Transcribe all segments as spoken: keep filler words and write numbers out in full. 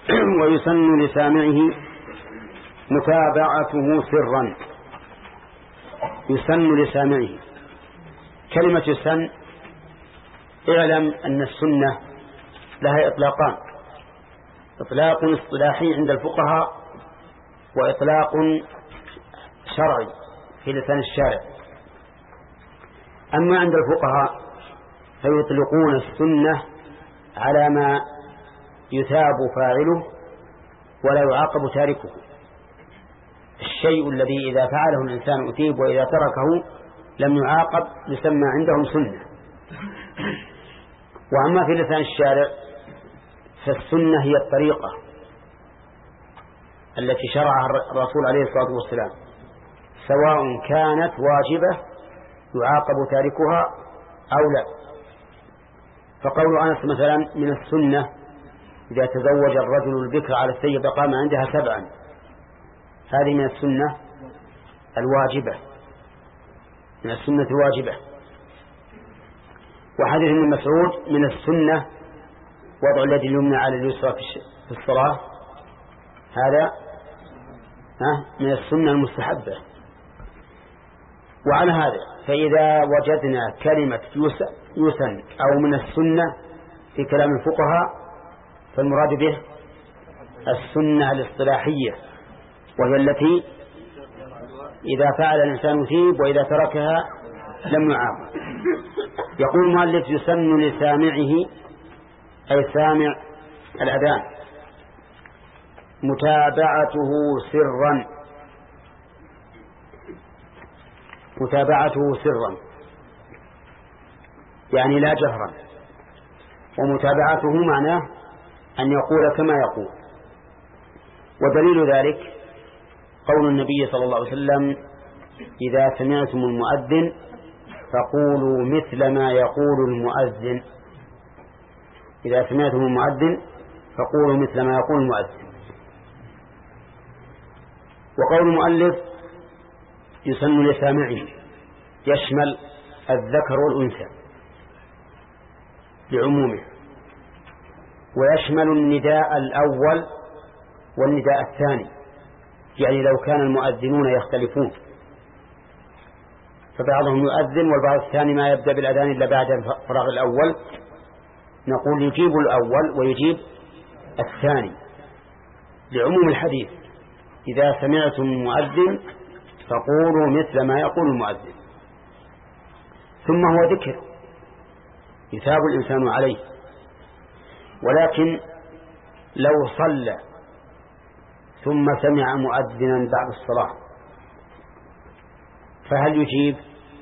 ويسن لسامعه متابعته سرا. يسن لسامعه، كلمة السن اعلم أن السنة لها إطلاقان: إطلاق اصطلاحي عند الفقهاء، وإطلاق شرعي في لسان الشارع. أما عند الفقهاء فيطلقون السنة على ما يثاب فاعله ولا يعاقب تاركه، الشيء الذي إذا فعله الإنسان أثيب وإذا تركه لم يعاقب يسمى عندهم سنة. وأما في لسان الشارع فالسنة هي الطريقة التي شرعها الرسول عليه الصلاة والسلام، سواء كانت واجبة يعاقب تاركها أو لا. فقول أنس مثلا: من السنة إذا تزوج الرجل البكر على الثيب قام عندها سبعا، هذه من السنة الواجبة، من السنة الواجبة. وحديث ابن مسعود: من السنة وضع اليد اليمنى على اليسرى في الصلاة، هذا من السنة المستحبة. وعلى هذا فإذا وجدنا كلمة يسن أو من السنة في كلام الفقهاء فالمراد به السنة الاصطلاحية، وهي التي إذا فعل الإنسان يثيب وإذا تركها لم يعاقب. يقول المؤلف: يسن لسامعه، أي سامع الأذان، متابعته سرا، متابعته سرا يعني لا جهرا. ومتابعته معناه أن يقول كما يقول. ودليل ذلك قول النبي صلى الله عليه وسلم: إذا سمعتم المؤذن فقولوا مثل ما يقول المؤذن. إذا سمعتم المؤذن فقولوا مثل ما يقول المؤذن. وقول المؤلف: يسن لسامعه، يشمل الذكر والأنثى بعمومه، ويشمل النداء الأول والنداء الثاني. يعني لو كان المؤذنون يختلفون فبعضهم يؤذن والبعض الثاني ما يبدأ بالأذان إلا بعد الفراغ الأول، نقول يجيب الأول ويجيب الثاني لعموم الحديث: إذا سمعتم المؤذن فقولوا مثل ما يقول المؤذن. ثم هو ذكر يثاب الإنسان عليه. ولكن لو صلى ثم سمع مؤذنا بعد الصلاة فهل يجيب؟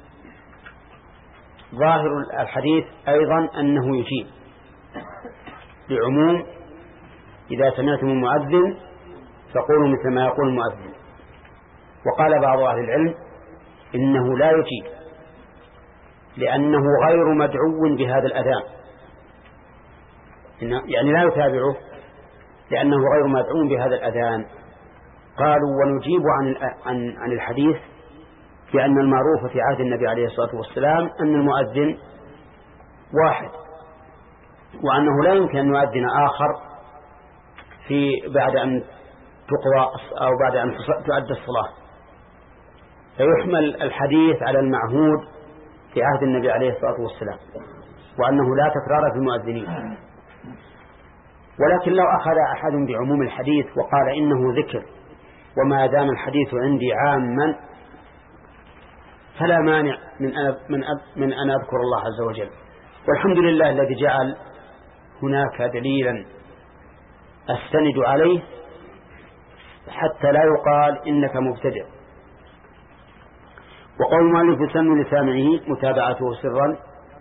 ظاهر الحديث أيضا أنه يجيب بعموم: إذا سمعتم المؤذن فقولوا مثل ما يقول المؤذن. وقال بعض أهل العلم إنه لا يجيب لأنه غير مدعو بهذا الأذان، يعني لا يتابعه لأنه غير مدعو بهذا الأذان. قالوا: ونجيب عن عن عن الحديث بأن المعروف في عهد النبي عليه الصلاة والسلام أن المؤذن واحد، وأنه لا يمكن أن يؤذن آخر في بعد أن تقضى أو بعد أن تؤدى الصلاة، فيحمل الحديث على المعهود في عهد النبي عليه الصلاة والسلام، وأنه لا تكرار في المؤذنين. ولكن لو أخذ أحد بعموم الحديث وقال إنه ذكر وما دام الحديث عندي عاما فلا مانع من أن, من, من أن أذكر الله عز وجل. والحمد لله الذي جعل هناك دليلا أستند عليه حتى لا يقال إنك مبتدع. وقول المؤلف: يسن لسامعه متابعته سرا،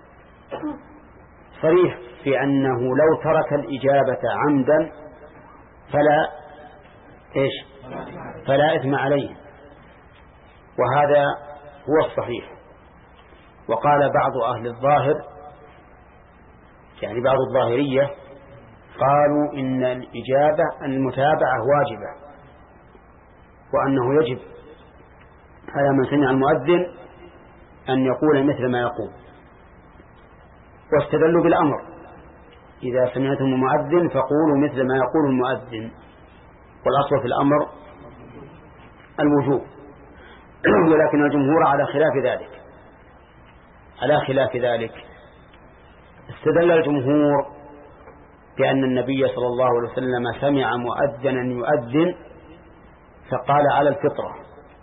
صريح في أنه لو ترك الإجابة عمدا فلا إيش فلا إثم عليه، وهذا هو الصحيح. وقال بعض أهل الظاهر، يعني بعض الظاهرية، قالوا إن الإجابة المتابعة واجبة، وأنه يجب على من سمع المؤذن أن يقول مثل ما يقول. واستدلوا بالأمر إذا سمعتم المؤذن فقولوا مثل ما يقول المؤذن، والأصل في الأمر الوجوب. ولكن الجمهور على خلاف ذلك على خلاف ذلك استدل الجمهور بأن النبي صلى الله عليه وسلم سمع مؤذنا يؤذن فقال على الفطرة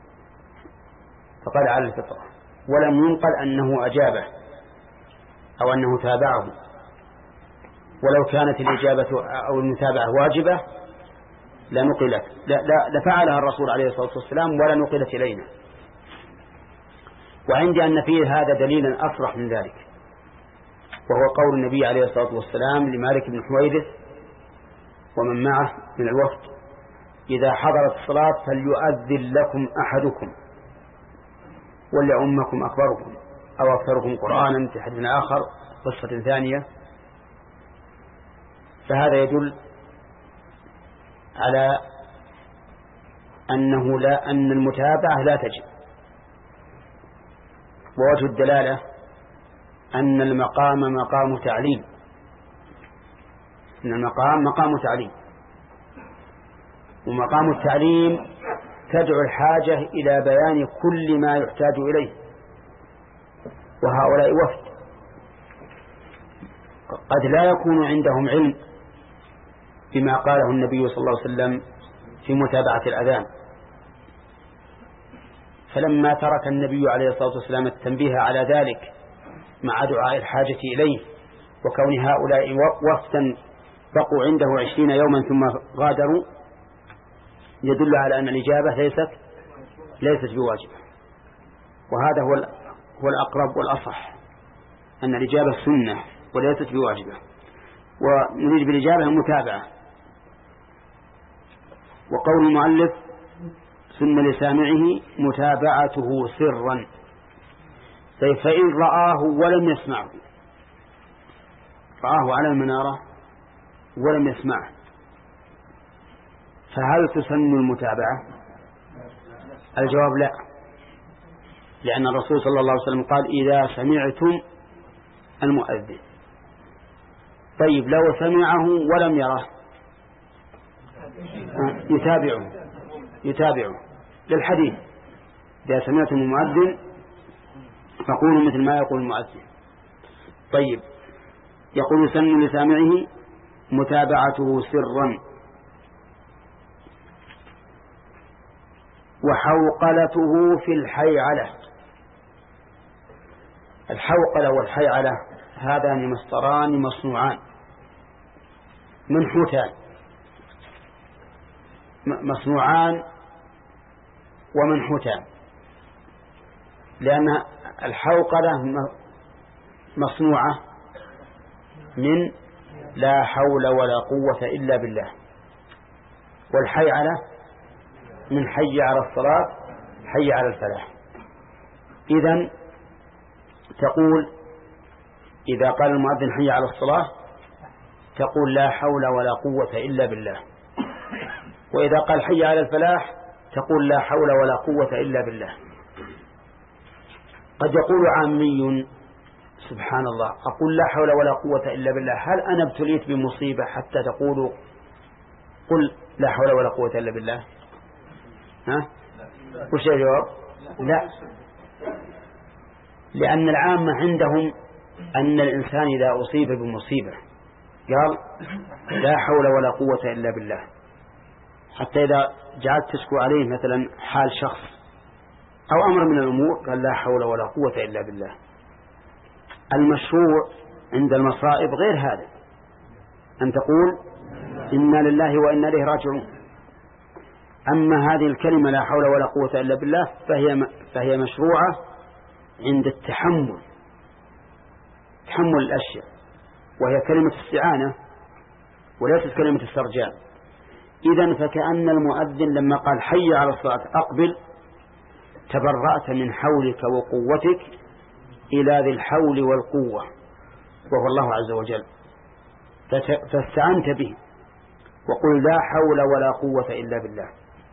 فقال على الفطرة ولم ينقل أنه أجابه أو أنه تابعه، ولو كانت الإجابة أو المتابعة واجبة لنقلت لفعلها الرسول عليه الصلاة والسلام ولا نقلت إلينا. وعندي أن فيه هذا دليلا أصرح من ذلك، وهو قول النبي عليه الصلاة والسلام لمالك بن حويرث ومن معه من الوفد: إذا حضرت الصلاة فليؤذن لكم أحدكم وليؤمكم أكبركم أو أكثركم قرآنا، في حديث آخر قصة ثانية. فهذا يدل على أنه لا أن المتابعة لا تجب. ووجه الدلالة أن المقام مقام تعليم أن المقام مقام تعليم ومقام التعليم تدعو الحاجة إلى بيان كل ما يحتاج إليه، وهؤلاء وفد قد لا يكون عندهم علم بما قاله النبي صلى الله عليه وسلم في متابعة الأذان، فلما ترك النبي عليه الصلاة والسلام التنبيه على ذلك مع دعاء الحاجة إليه وكون هؤلاء وفدا بقوا عنده عشرين يوما ثم غادروا، يدل على أن الإجابة ليست ليست بواجبة. وهذا هو هو الأقرب والأصح، أن الإجابة سنة وليست بواجبة، ونريد بالإجابة المتابعة. وقول المؤلف: سن لسامعه متابعته سرا، فإن رآه ولم يسمعه، رآه على المنارة ولم يسمعه، فهل تسن المتابعة؟ الجواب لا، لأن الرسول صلى الله عليه وسلم قال: إذا سمعتم المؤذن. طيب لو سمعه ولم يره يتابعه يتابعه للحديث: إذا سمعتم المؤذن فقولوا مثل ما يقول المؤذن. طيب يقول: سن لسامعه متابعته سرا، وحوقلته في الحيعلة. الحوقلة والحيعلة هذان مصدران مصنوعان من حوتان، مصنوعان ومنحوتان، لأن الحوقلة مصنوعة من لا حول ولا قوة إلا بالله، والحيعلة من حي على الصلاة حي على الفلاح. إذن تقول إذا قال المؤذن حي على الصلاة تقول لا حول ولا قوة إلا بالله، وإذا قال حي على الفلاح تقول لا حول ولا قوة إلا بالله. قد يقول عامي: سبحان الله، أقول لا حول ولا قوة إلا بالله، هل أنا ابتليت بمصيبة حتى تقول قل لا حول ولا قوة إلا بالله؟ ها؟ وش الجواب؟ لا، لأن العامة عندهم أن الإنسان إذا أصيب بمصيبة قال لا حول ولا قوة إلا بالله، حتى إذا جعلت تشكو عليه مثلا حال شخص أو أمر من الأمور قال لا حول ولا قوة إلا بالله. المشروع عند المصائب غير هذا، أن تقول إنا لله وإنا إليه راجعون. أما هذه الكلمة لا حول ولا قوة إلا بالله فهي فهي مشروعة عند التحمل، تحمل الأشياء، وهي كلمة استعانة وليست كلمة استرجاع. إذن فكأن المؤذن لما قال حي على الصلاة أقبل، تبرأت من حولك وقوتك إلى ذي الحول والقوة وهو الله عز وجل، فاستعنت به وقل لا حول ولا قوة إلا بالله.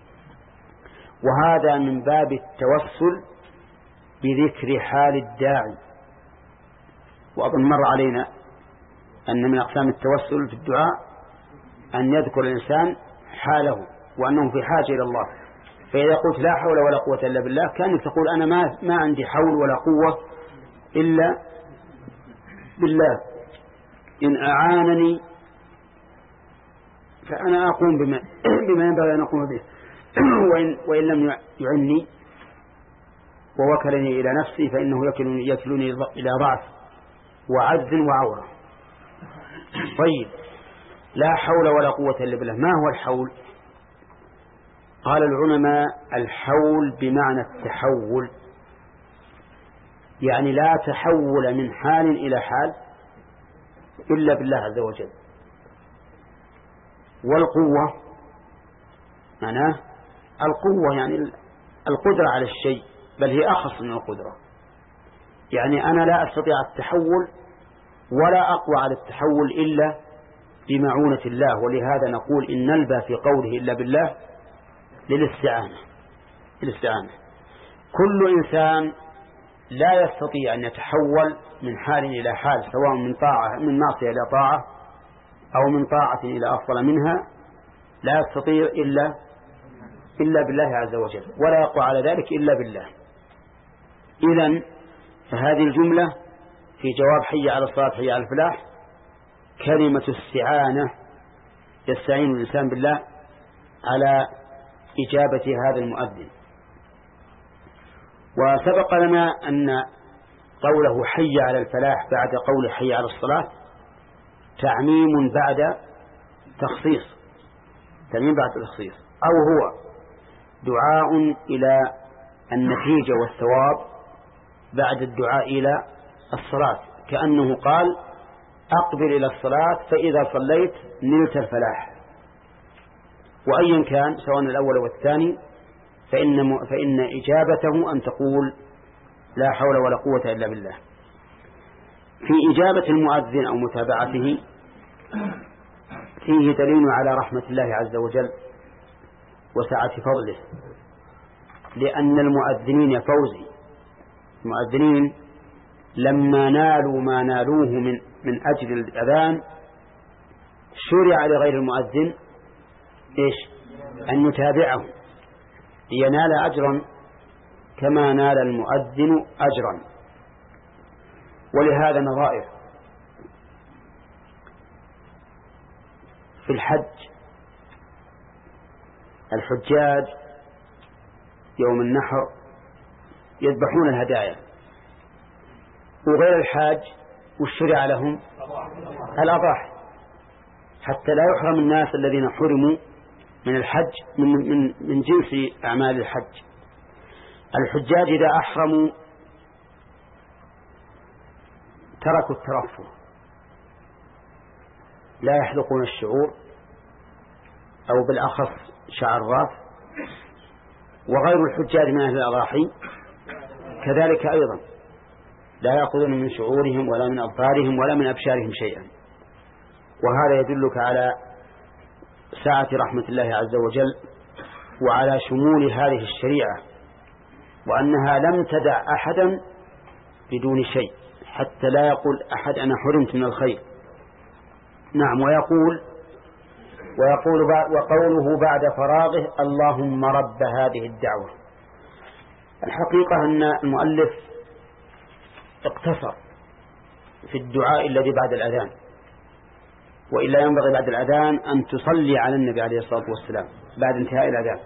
وهذا من باب التوسل بذكر حال الداعي. وأظن مر علينا أن من أقسام التوسل في الدعاء أن يذكر الإنسان حاله وأنه في حاجة إلى الله. فإذا قلت لا حول ولا قوة إلا بالله كأنك تقول أنا ما, ما عندي حول ولا قوة إلا بالله، إن أعانني فأنا أقوم بما, بما ينبغي أن أقوم به، وإن, وإن لم يعني ووكلني إلى نفسي فإنه يكلني, يكلني إلى ضعف وعجز وعورة. طيب، لا حول ولا قوة إلا بالله، ما هو الحول؟ قال العلماء الحول بمعنى التحول، يعني لا تحول من حال إلى حال إلا بالله عز وجل. والقوة معناه القوة يعني القدرة على الشيء، بل هي أخص من القدرة. يعني أنا لا أستطيع التحول ولا أقوى على التحول إلا بمعونة الله، ولهذا نقول إن نلبى في قوله إلا بالله للاستعانة. للاستعانة كل إنسان لا يستطيع أن يتحول من حال إلى حال، سواء من طاعة من معصية إلى طاعة أو من طاعة إلى أفضل منها، لا يستطيع إلا إلا بالله عز وجل، ولا يقوى على ذلك إلا بالله. إذن فهذه الجملة في جواب حي على الصلاة حي على الفلاح كلمة استعانة، يستعين الإنسان بالله على إجابة هذا المؤذن. وسبق لنا أن قوله حي على الفلاح بعد قول حي على الصلاة تعميم بعد تخصيص، تعميم بعد تخصيص، أو هو دعاء إلى النتيجة والثواب بعد الدعاء إلى الصلاة، كأنه قال أقبل إلى الصلاة فإذا صليت نلت الفلاح. وأيا كان سواء الأول والثاني فإن, فإن إجابته أن تقول لا حول ولا قوة إلا بالله. في إجابة المؤذن أو متابعته فيه دليل على رحمة الله عز وجل وسعة فضله، لأن المؤذنين يا فوزي المؤذنين لما نالوا ما نالوه من, من أجل الأذان شرع لغير المؤذن إيش؟ أن يتابعه لينال أجرا كما نال المؤذن أجرا. ولهذا نظائر في الحج، الحجاج يوم النحر يذبحون الهدايا، وغير الحاج والشرع لهم الأضاحي، حتى لا يحرم الناس الذين حرموا من الحج من, من, من جنس أعمال الحج. الحجاج إذا أحرموا تركوا الترفه، لا يحلقون الشعور أو بالأخص شعر الراس، وغير الحجاج من أهل الأضاحي كذلك أيضا لا يأخذون من شعورهم ولا من أظفارهم ولا من أبشارهم شيئا. وهذا يدلك على سعة رحمة الله عز وجل وعلى شمول هذه الشريعة، وأنها لم تدع أحدا بدون شيء حتى لا يقول أحد أنا حرمت من الخير. نعم. ويقول ويقول وقوله بعد فراغه اللهم رب هذه الدعوة. الحقيقة أن المؤلف اقتصر في الدعاء الذي بعد الأذان، وإلا ينبغي بعد الأذان أن تصلي على النبي عليه الصلاة والسلام بعد انتهاء الأذان،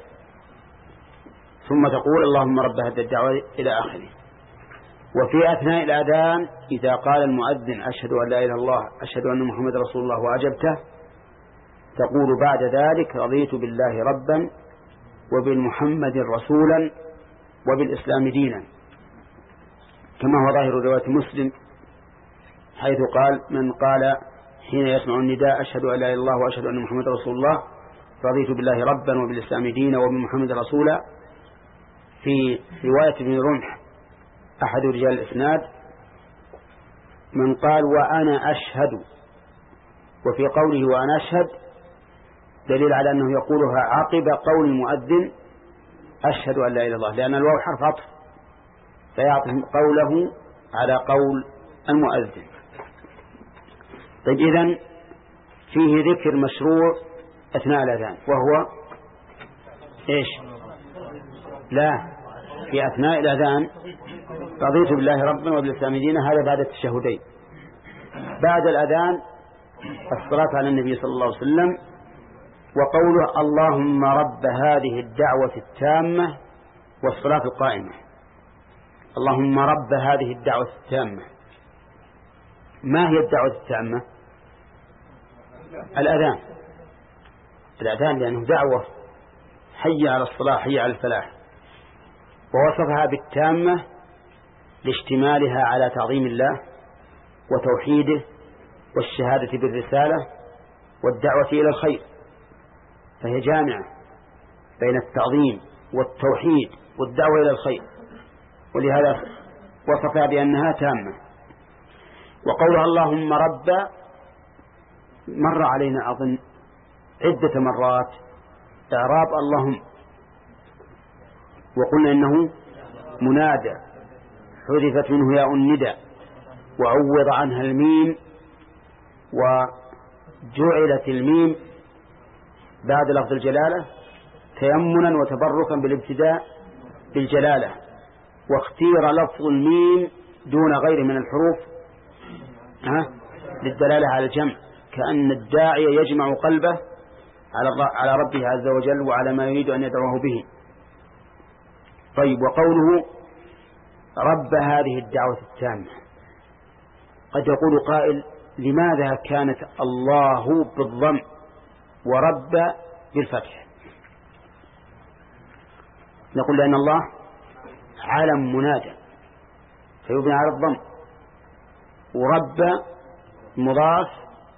ثم تقول اللهم رب هذه الدعوة إلى آخره. وفي أثناء الأذان إذا قال المؤذن أشهد أن لا إله إلا الله أشهد أن محمد رسول الله وأجبته، تقول بعد ذلك رضيت بالله ربا وبالمحمد رسولا وبالإسلام دينا، كما هو ظاهر رواية مسلم حيث قال من قال حين يسمع النداء أشهد أن لا إله إلا الله وأشهد أن محمد رسول الله رضيت بالله ربا وبالإسلام دينا وبمحمد رسولا. في رواية ابن رمح أحد رجال الإسناد من قال وأنا أشهد، وفي قوله وأنا أشهد دليل على أنه يقولها عقب قول المؤذن أشهد أن لا إله إلا الله، لأن الواو حرف عطف فيعطف قوله على قول المؤذن. طيب إذن فيه ذكر مشروع أثناء الأذان وهو إيش؟ لا، في أثناء الأذان رضيت بالله ربا وبالإسلام دينا، هذا بعد التشهدين. بعد الأذان الصلاة على النبي صلى الله عليه وسلم، وقوله اللهم رب هذه الدعوة التامة والصلاة القائمة. اللهم رب هذه الدعوة التامة، ما هي الدعوة التامة؟ الأذان، الأذان لأنه دعوة، حي على الصلاة حي على الفلاح، ووصفها بالتامة لاشتمالها على تعظيم الله وتوحيده والشهادة بالرسالة والدعوة إلى الخير، فهي جامعة بين التعظيم والتوحيد والدعوة إلى الخير، ولهذا وصفها بأنها تامة. وقولها اللهم رب مر علينا أظن عدة مرات إعراب اللهم، وقلنا إنه منادى حذفت منه ياء الندى وعوض عنها الميم، وجعلت الميم بعد لفظ الجلالة تيمنا وتبركا بالابتداء بالجلالة، واختير لفظ الميم دون غير من الحروف ها للدلالة على الجمع، كأن الداعي يجمع قلبه على ربه عز وجل وعلى ما يريد أن يدعوه به. طيب، وقوله رب هذه الدعوة التامة، قد يقول قائل لماذا كانت الله بالضم ورب بالفتح؟ نقول لأن الله علم منادى فيبنى على الضم، ورب مضاف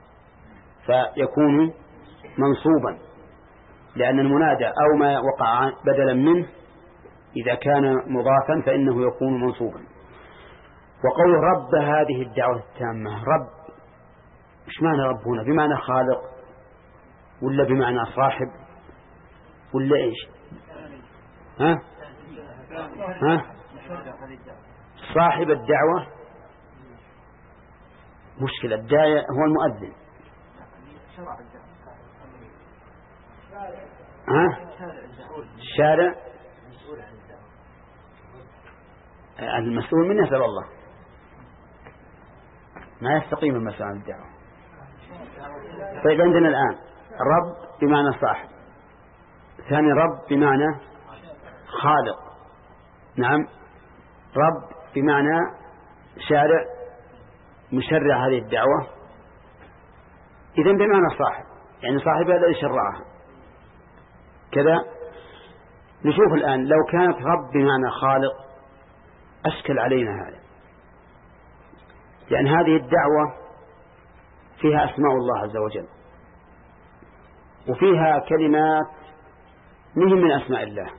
فيكون منصوبا، لأن المنادى أو ما وقع بدلا منه إذا كان مضافا فإنه يكون منصوبا. وقول رب هذه الدعوة التامة، رب مش معنى رب هنا؟ بمعنى خالق ولا بمعنى صاحب ولا إيش؟ ها؟ ها؟ صاحب الدعوة مشكلة، الداعي هو المؤذن. ها؟ الشارع المسؤول من يسأل الله، ما يستقيم المسؤول عن الدعوة. طيب، عندنا الآن رب بمعنى صاحب، ثاني رب بمعنى خالق، نعم، رب بمعنى شارع مشرع هذه الدعوة، إذن بمعنى صاحب، يعني صاحب هذا يشرعها كذا. نشوف الآن لو كانت رب بمعنى خالق أشكل علينا هذا، لأن هذه الدعوة فيها أسماء الله عز وجل، وفيها كلمات مهم من أسماء الله.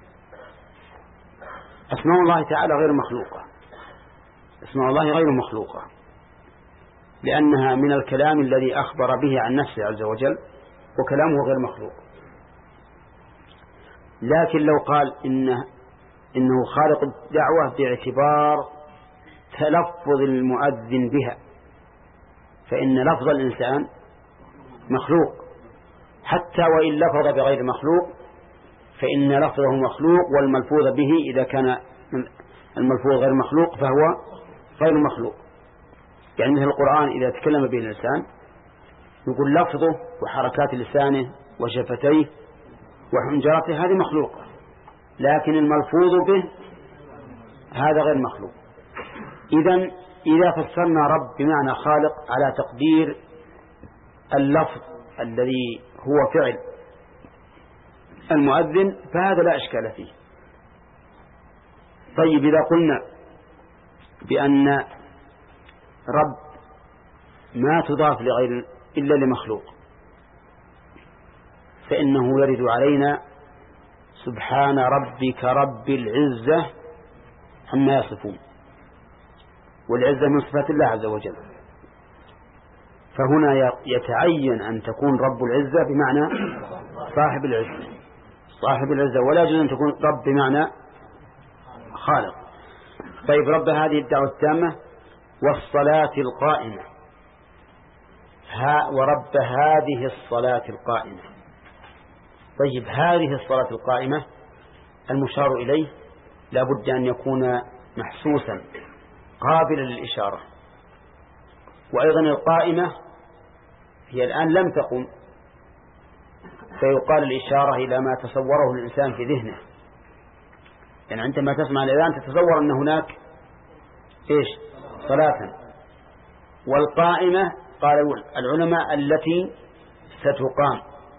أسماء الله تعالى غير مخلوقة، أسماء الله غير مخلوقة، لأنها من الكلام الذي أخبر به عن نفسه عز وجل، وكلامه غير مخلوق. لكن لو قال إنه, إنه خالق الدعوة باعتبار تلفظ المؤذن بها، فإن لفظ الإنسان مخلوق، حتى وإن لفظ بغير مخلوق فإن لفظه مخلوق، والملفوظ به إذا كان الملفوظ غير مخلوق فهو غير مخلوق. يعني مثل القرآن إذا تكلم به الإنسان يقول لفظه وحركات لسانه وشفتيه وحنجرته هذه مخلوقة، لكن الملفوظ به هذا غير مخلوق. إذن إذا فسرنا رب بمعنى خالق على تقدير اللفظ الذي هو فعل المؤذن فهذا لا إشكال فيه. طيب، إذا قلنا بأن رب ما تضاف لغير إلا لمخلوق فإنه يرد علينا سبحان ربك رب العزة عما يصفون، والعزة من صفات الله عز وجل، فهنا يتعين أن تكون رب العزة بمعنى صاحب العزة، صاحب العزة، ولا يجوز أن تكون رب بمعنى خالق. طيب، رب هذه الدعوة التامة والصلاة القائمة، ها ورب هذه الصلاة القائمة. طيب هذه الصلاة القائمة المشار إليه لا بد أن يكون محسوسا قابلا للإشارة، وأيضا القائمة هي الآن لم تقم، فيقال الإشارة إلى ما تصوره الإنسان في ذهنه. يعني عندما تسمع الأذان تتصور أن هناك إيش صلاة. والقائمة قال العلماء التي ستقام،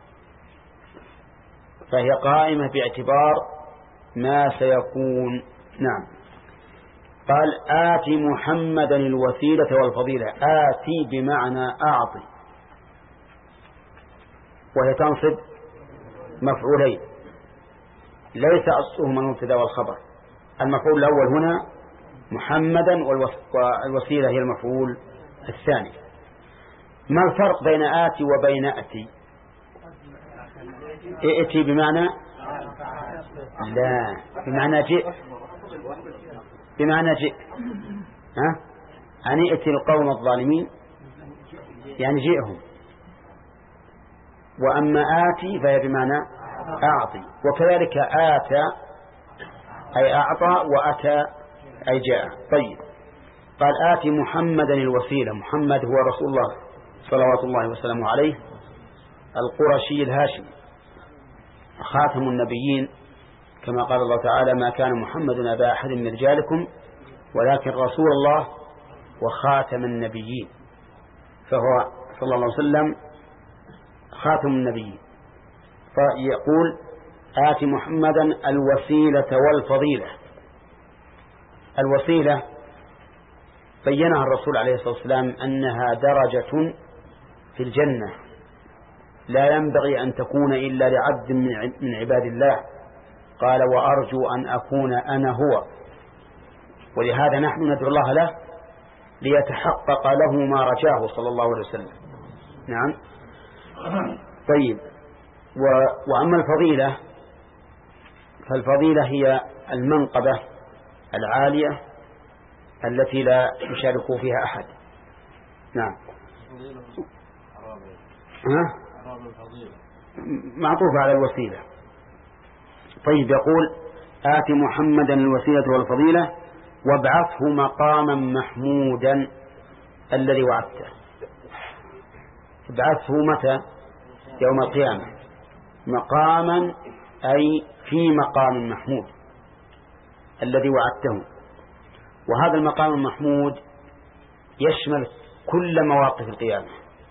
فهي قائمة باعتبار ما سيكون. نعم. قال آت محمدا الوسيلة والفضيلة. آتي بمعنى أعطي، وهي تنصب مفعولين ليس أصلهما المبتدا والخبر. المفعول الأول هنا محمدا، والوسيلة هي المفعول الثاني. ما الفرق بين آتي وبين أتي؟ ائتي بمعنى لا بمعنى جئ، بمعنى جئ. ها أن ائتي القوم الظالمين يعني جئهم. وأما آتي فهي بمعنى أعطي. وكذلك آتى أي أعطى، وأتى أي جاء. طيب قال آتي محمدا الوسيلة. محمد هو رسول الله صلوات الله وسلامه عليه القرشي الهاشمي خاتم النبيين، كما قال الله تعالى ما كان محمد أبا أحد من رجالكم ولكن رسول الله وخاتم النبيين، فهو صلى الله عليه وسلم خاتم النبيين. فيقول آت محمدا الوسيلة والفضيلة. الوسيلة بينها الرسول عليه الصلاة والسلام أنها درجة في الجنة لا ينبغي أن تكون إلا لعبد من عباد الله. قال وأرجو أن أكون أنا هو. ولهذا نحن ندعو الله له ليتحقق له ما رجاه صلى الله عليه وسلم. نعم. طيب و... وأما الفضيلة فالفضيلة هي المنقبة العالية التي لا يشارك فيها أحد. نعم. ها؟ معطوف على الوسيلة. طيب يقول آت محمدا الوسيلة والفضيلة وابعثه مقاما محمودا الذي وعدته. ابعثه متى؟ يوم القيامة. مقاما أي في مقام محمود الذي وعدته. وهذا المقام المحمود يشمل كل مواقف القيامة،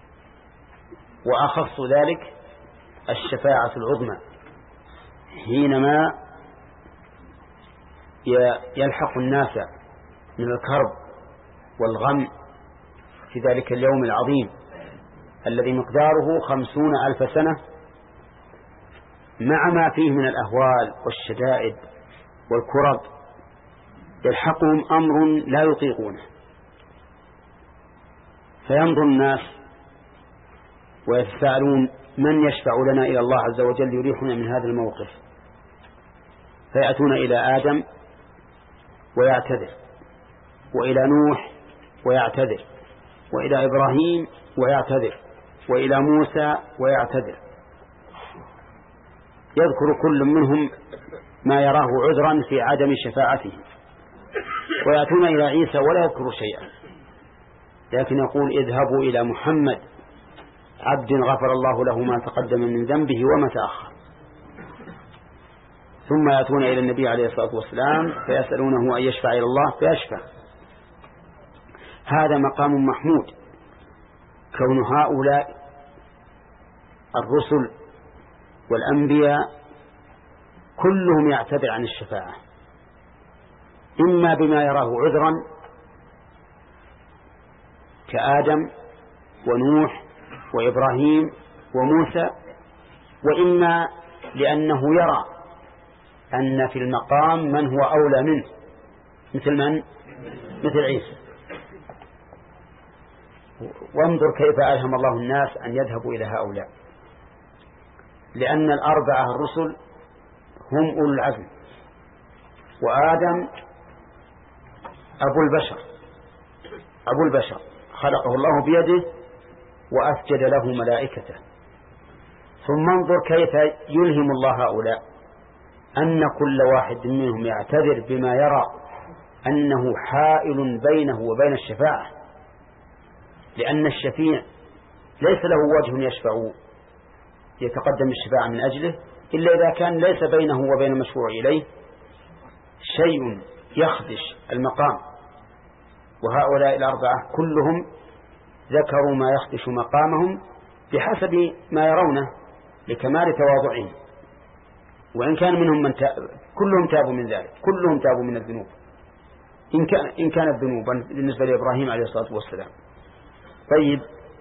وأخص ذلك الشفاعة العظمى حينما يلحق الناس من الكرب والغم في ذلك اليوم العظيم الذي مقداره خمسون ألف سنة، مع ما فيه من الأهوال والشدائد والكرب. يلحقهم أمر لا يطيقونه، فينظر الناس ويتساءلون من يشفع لنا إلى الله عز وجل يريحنا من هذا الموقف. فيأتون إلى آدم ويعتذر، وإلى نوح ويعتذر، وإلى إبراهيم ويعتذر، وإلى موسى ويعتذر. يذكر كل منهم ما يراه عذرا في عدم شفاعته، ويأتون إلى عيسى ولا يذكر شيئا، لكن يقول اذهبوا إلى محمد عبد غفر الله له ما تقدم من ذنبه وما تأخر. ثم يأتون إلى النبي عليه الصلاة والسلام فيسألونه أن يشفع إلى الله فيشفع. هذا مقام محمود، كون هؤلاء الرسل والأنبياء كلهم يعتذر عن الشفاعة، إما بما يراه عذرا كآدم ونوح وإبراهيم وموسى، وإما لأنه يرى أن في المقام من هو أولى منه، مثل من؟ مثل عيسى. وانظر كيف ألهم الله الناس أن يذهبوا إلى هؤلاء، لأن الأربعة الرسل هم أولو العزم، وآدم أبو البشر أبو البشر خلقه الله بيده وأسجد له ملائكته. ثم انظر كيف يلهم الله هؤلاء أن كل واحد منهم يعتذر بما يرى أنه حائل بينه وبين الشفاعة، لأن الشفيع ليس له وجه يشفع يتقدم الشفاعة من أجله إلا إذا كان ليس بينه وبين المشفوع إليه شيء يخدش المقام. وهؤلاء الأربعة كلهم ذكروا ما يخدش مقامهم بحسب ما يرونه لكمال تواضعهم، وإن كان منهم من تاب كلهم تابوا من ذلك، كلهم تابوا من الذنوب إن كان إن كانت ذنوبا بالنسبة لإبراهيم عليه الصلاة والسلام. طيب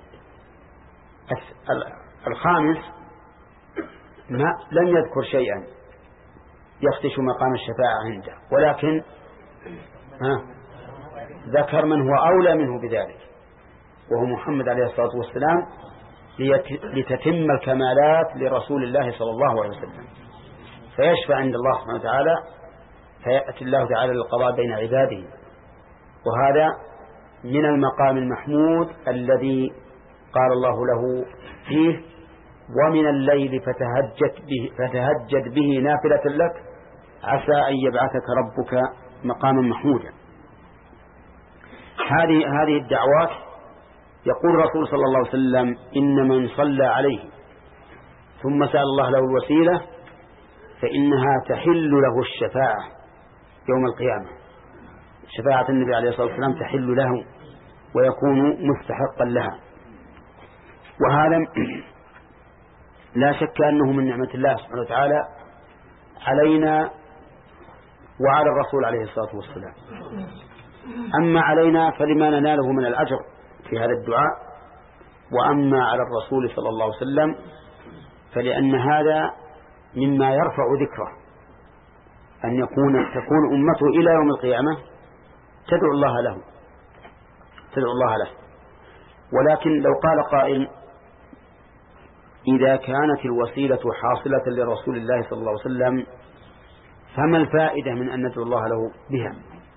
الخامس ما لم يذكر شيئا يخدش مقام الشفاعة عنده، ولكن ها ذكر من هو أولى منه بذلك وهو محمد عليه الصلاة والسلام لتتم الكمالات لرسول الله صلى الله عليه وسلم، فيشفع عند الله سبحانه وتعالى، فيأتي الله تعالى للقضاء بين عباده. وهذا من المقام المحمود الذي قال الله له فيه: ومن الليل فتهجد به, فتهجد به نافلة لك عسى أن يبعثك ربك مقاما محمودا. هذه هذه الدعوات يقول الرسول صلى الله عليه وسلم: إن من صلى عليه ثم سأل الله له الوسيلة فإنها تحل له الشفاعة يوم القيامة. شفاعة النبي عليه الصلاة والسلام تحل له ويكون مستحقا لها. وهذا لا شك أنه من نعمة الله سبحانه وتعالى علينا وعلى الرسول عليه الصلاة والسلام. أما علينا فلما نناله من الأجر في هذا الدعاء، وأما على الرسول صلى الله عليه وسلم فلأن هذا مما يرفع ذكره، أن يكون تكون أمته إلى يوم القيامة تدعو الله له تدعو الله له. ولكن لو قال قائل: إذا كانت الوسيلة حاصلة لرسول الله صلى الله عليه وسلم فما الفائدة من أن ندعو الله له بها؟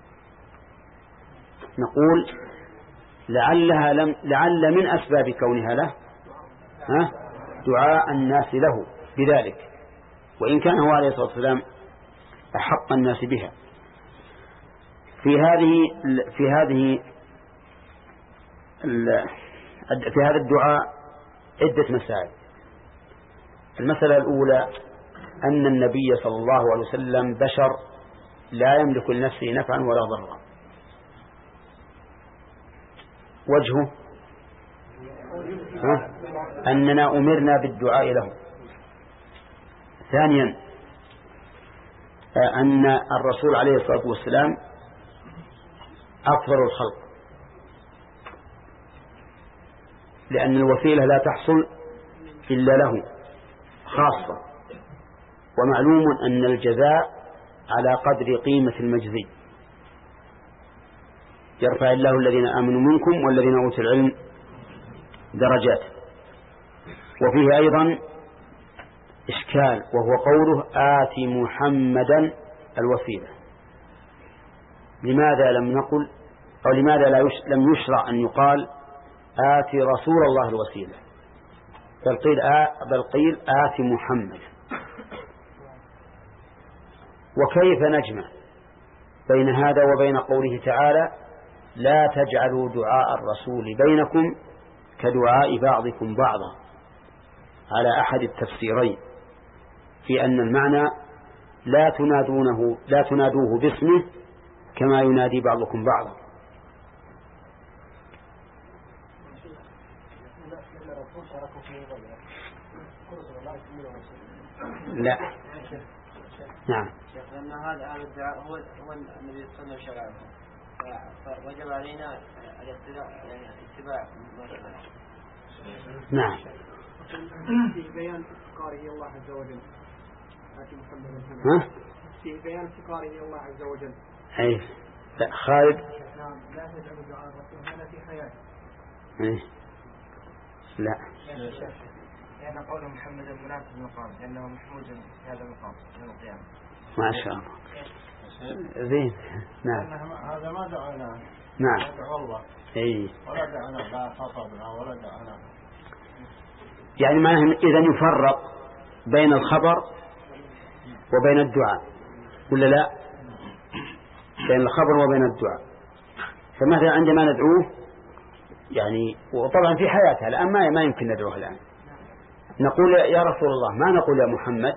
نقول: لعلها لم لعل من أسباب كونها له ها دعاء الناس له بذلك، وإن كان هو عليه الصلاة والسلام أحق الناس بها. في هذه في هذه في هذا الدعاء عدة مسائل. المسألة الأولى أن النبي صلى الله عليه وسلم بشر لا يملك لنفسه نفعا ولا ضرا. وجهه أننا أمرنا بالدعاء له. ثانيا أن الرسول عليه الصلاة والسلام أفضل الخلق، لأن الوسيلة لا تحصل إلا له خاصة، ومعلوم أن الجزاء على قدر قيمة المجزي. يرفع الله الذين آمنوا منكم والذين أوتوا العلم درجات. وفيه أيضا إشكال وهو قوله: آتي محمدا الوسيلة. لماذا لم نقل أو لماذا لا يش... لم يشرع أن يقال آتي رسول الله الوسيلة، بل قيل آ... بل قيل آتي محمد؟ وكيف نجمع بين هذا وبين قوله تعالى: لا تجعلوا دعاء الرسول بينكم كدعاء بعضكم بعضا، على أحد التفسيرين، في أن المعنى لا تنادونه لا تنادوه باسمه كما ينادي بعضكم بعضا. لا نعم، لأن هذا هذا الدعاء هو هو النبي صلى الله عليه وسلم شرعه، فوجب علينا الاتباع يعني اتباع ما شرعه. نعم. في بيان افتقاره الله عز وجل. ها؟ في بيان افتقاره الله عز وجل. أي لا خالد. نعم. لا تجعل دعاء الرسول هذا في حياته. أي لا. لأن قول محمد مناسب المقام، لأنه محمود في هذا المقام يوم القيامة. ما شاء الله. زين. نعم. هذا ما دعانا. نعم. ندعو الله. أي. ولا دعانا لا خطبنا ولا دعانا. يعني معناه إذن يفرق بين الخبر وبين الدعاء ولا لا؟ بين الخبر وبين الدعاء. فمثلا عندما ندعوه يعني وطبعا في حياتها الآن ما ما يمكن ندعوه الآن نقول يا رسول الله ما نقول يا محمد.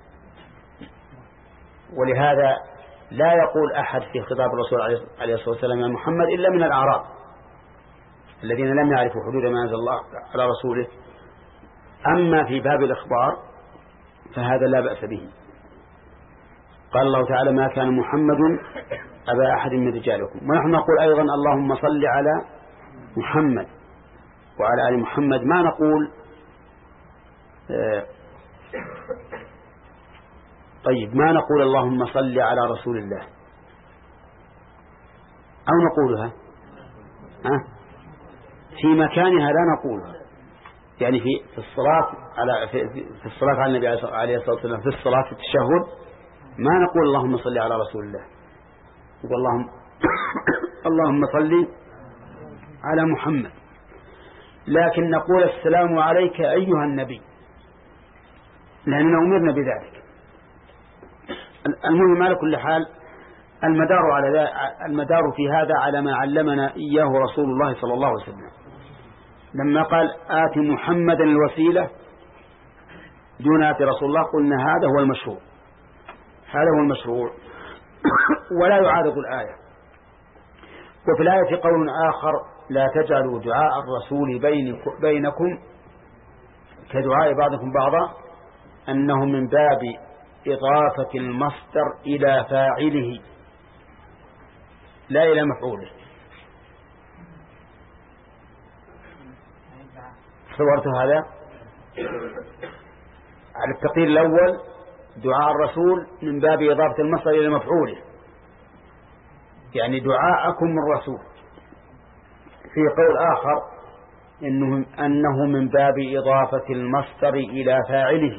ولهذا لا يقول أحد في خطاب الرسول عليه الصلاة والسلام يا محمد إلا من الأعراب الذين لم يعرفوا حدود ما أنزل الله على رسوله. أما في باب الإخبار فهذا لا بأس به. قال الله تعالى ما كان محمد أبا أحد من رجالكم. ونحن نقول أيضا اللهم صل على محمد وعلى آل محمد. ما نقول آه طيب ما نقول اللهم صل على رسول الله أو نقولها ها في مكانها لا نقولها. يعني في في الصلاة على في, في الصلاة على النبي عليه الصلاة والسلام في الصلاة في التشهد ما نقول اللهم صل على رسول الله نقول اللهم اللهم صل على محمد. لكن نقول السلام عليك أيها النبي لأننا أمرنا بذلك. المهم على كل حال المدار على المدار في هذا على ما علمنا إياه رسول الله صلى الله عليه وسلم لما قال آت محمدا الوسيلة دون آت رسول الله قلنا هذا هو المشروع هذا هو المشروع ولا يعارض الآية. وفي الآية قول آخر لا تجعلوا دعاء الرسول بينكم كدعاء بعضكم بعضا أنه من باب إضافة المصدر إلى فاعله لا إلى مفعوله. صورت هذا على التقدير الأول دعاء الرسول من باب إضافة المصدر إلى مفعوله يعني دعاءكم الرسول. في قول آخر إنه أنه من باب إضافة المصدر إلى فاعله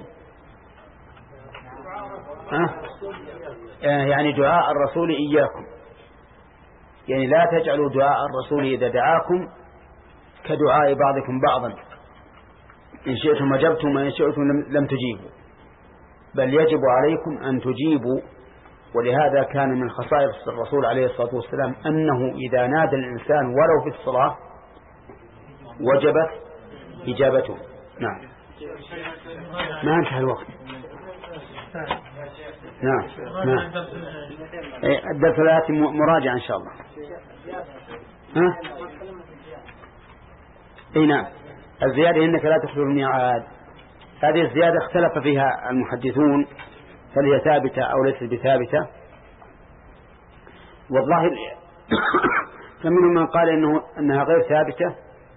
أه؟ يعني دعاء الرسول إياكم يعني لا تجعلوا دعاء الرسول إذا دعاكم كدعاء بعضكم بعضا إن شئتم أجبتم وإن شئتم لم تجيبوا بل يجب عليكم أن تجيبوا. ولهذا كان من خصائص الرسول عليه الصلاة والسلام أنه إذا نادى الإنسان ولو في الصلاة وجبت إجابته. نعم ما انتهى الوقت. نعم نعم الدرس الآتي مراجعة إن شاء الله. ها اي نعم الزيادة إنك لا تخلو الميعاد. هذه الزيادة اختلف فيها المحدثون هل هي ثابتة أو ليست بثابتة. والله فمنهم من قال إنه أنها غير ثابتة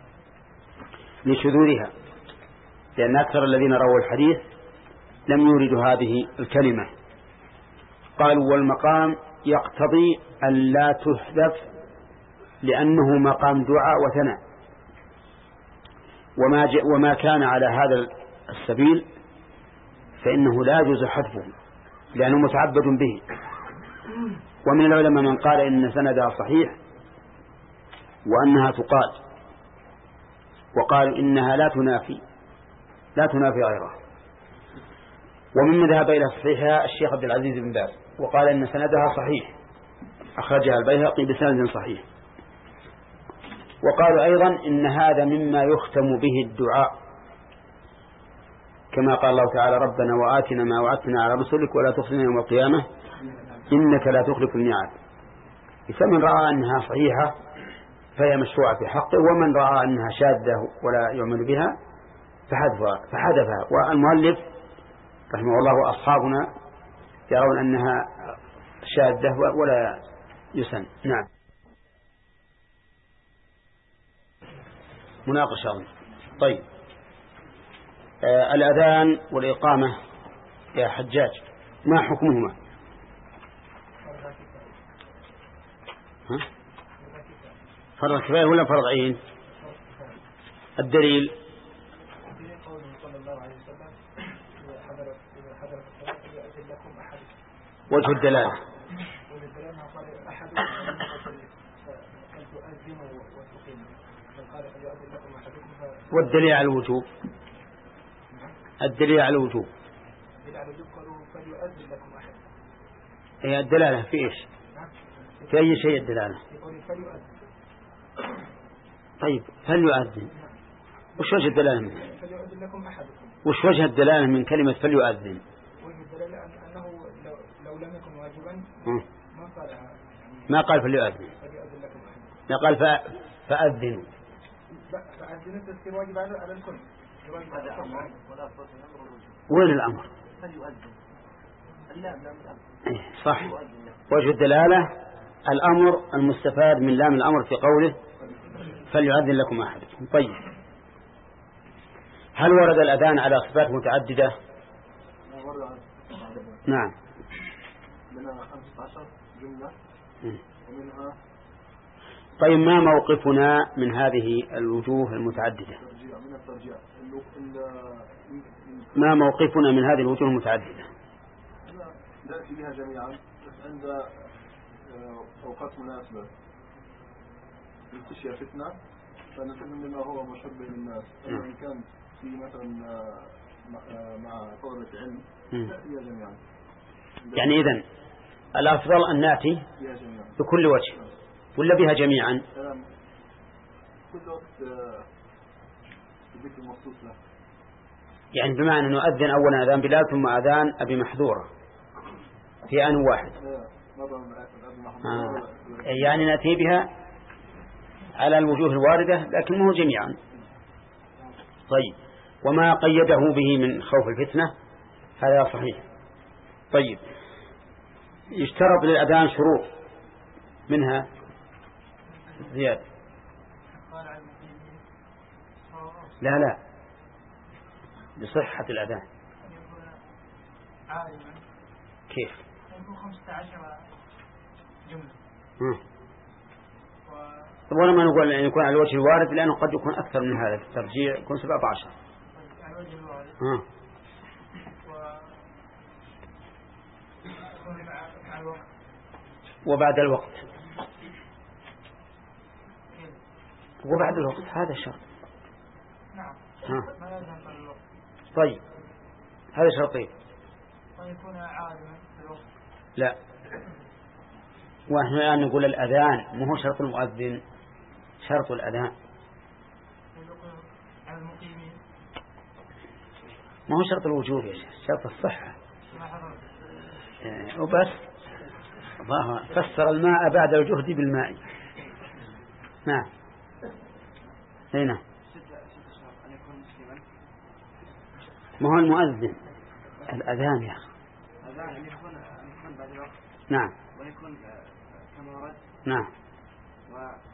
لشذوذها لأن أكثر الذين رووا الحديث لم يوردوا هذه الكلمة. قالوا والمقام يقتضي أن لا تحذف لأنه مقام دعاء وثناء وما, وما كان على هذا السبيل فإنه لا يجوز حذفه لأنه متعبد به. ومن العلماء من قال إن سندها صحيح وأنها تقال وقالوا إنها لا تنافي لا تنافي غيرها. ومن ذهب إلى صحيحها الشيخ عبد العزيز بن باز وقال إن سندها صحيح أخرجها البيهقي بسند صحيح. وقالوا أيضا إن هذا مما يختم به الدعاء كما قال الله تعالى ربنا وآتنا ما وعدتنا على رسلك ولا تخزنا يوم القيامة إنك لا تخلف الميعاد. فمن رأى أنها صحيحة فهي مشروعة في حقه ومن رأى أنها شاذة ولا يعمل بها فحذفها, فحذفها. والمؤلف رحمه الله وأصحابنا يرون أنها شاذة ولا يسن. نعم مناقشة. طيب آه الأذان والإقامة يا حجاج ما حكمهما؟ ها؟ فرض كفاية ولا فرض عين؟ الدليل وجه الدلالة والدليل على الوجوب الدليل على الوجوب. الدليل على الوجوب قالوا فليؤذن لكم أحد. هي الدلالة في إيش؟ في أي شيء الدلالة؟ يقول فليؤذن. طيب فليؤذن وش وجه الدلالة منه؟ فليؤذن لكم أحدكم. وش وجه الدلالة من كلمة فليؤذن؟ وجه الدلالة أنه لو, لو لم يكن واجبا م. ما قال ما قال فليؤذن، فليؤذن لكم أحدكم. ما قال ف... فأذنوا. لا فأذن التذكير واجب على الكل. هذا أمر ولا صوت الأمر الوجوب. وين الأمر؟ فليؤذن. لا لا إيه صح. وجه الدلالة الأمر المستفاد من لام الأمر في قوله فليؤذن لكم أحدكم. طيب هل ورد الأذان على صفات متعددة؟ نعم. منها خمسة عشر جملة ومنها. طيب ما موقفنا من هذه الوجوه المتعددة؟ من الترجيع. ما موقفنا من هذه الوجوه المتعددة؟ نأتي بها جميعا بس عند أوقات مناسبة يستشير فتنة فنتكلم بما هو مشبه للناس. أما إن كان في مثلا مع طلبة علم نأتي بها جميعا. يعني إذن الأفضل أن نأتي بكل وجه ولا بها جميعا؟ كل وقت ذكر مخصوص له. يعني بمعنى أن نؤذن أولا أذان بلال ثم أذان أبي محذورة في آن واحد. آه. يعني نأتي بها على الوجوه الواردة لكنه جميعا. طيب وما قيده به من خوف الفتنة هذا صحيح. طيب يشترط للأذان شروط منها زيادة. لا لا لصحة الأذان. كيف؟ يكون خمسة عشر جملة. ولما نقول أن يكون على الوجه الوارد لأنه قد يكون أكثر من هذا الترجيع يكون سبعة عشر. على الوجه الوارد. ها. وبعد الوقت. وبعد الوقت هذا شرط. نعم. ها. ما يلزم بعد الوقت. طيب هذا شرطين. ويكون عالما في الوقت. لا ونحن الآن نقول الأذان ما هو شرط المؤذن، شرط الأذان على المقيمين ما هو شرط الوجوب يا شيخ، شرط الصحة. آه وبس. الله فسر الماء بعد الجهد بالماء. نعم. هنا ما هو المؤذن الأذان يا أخي. الأذان أن يكون يكون بعد الوقت. نعم. ويكون كما ورد. نعم. و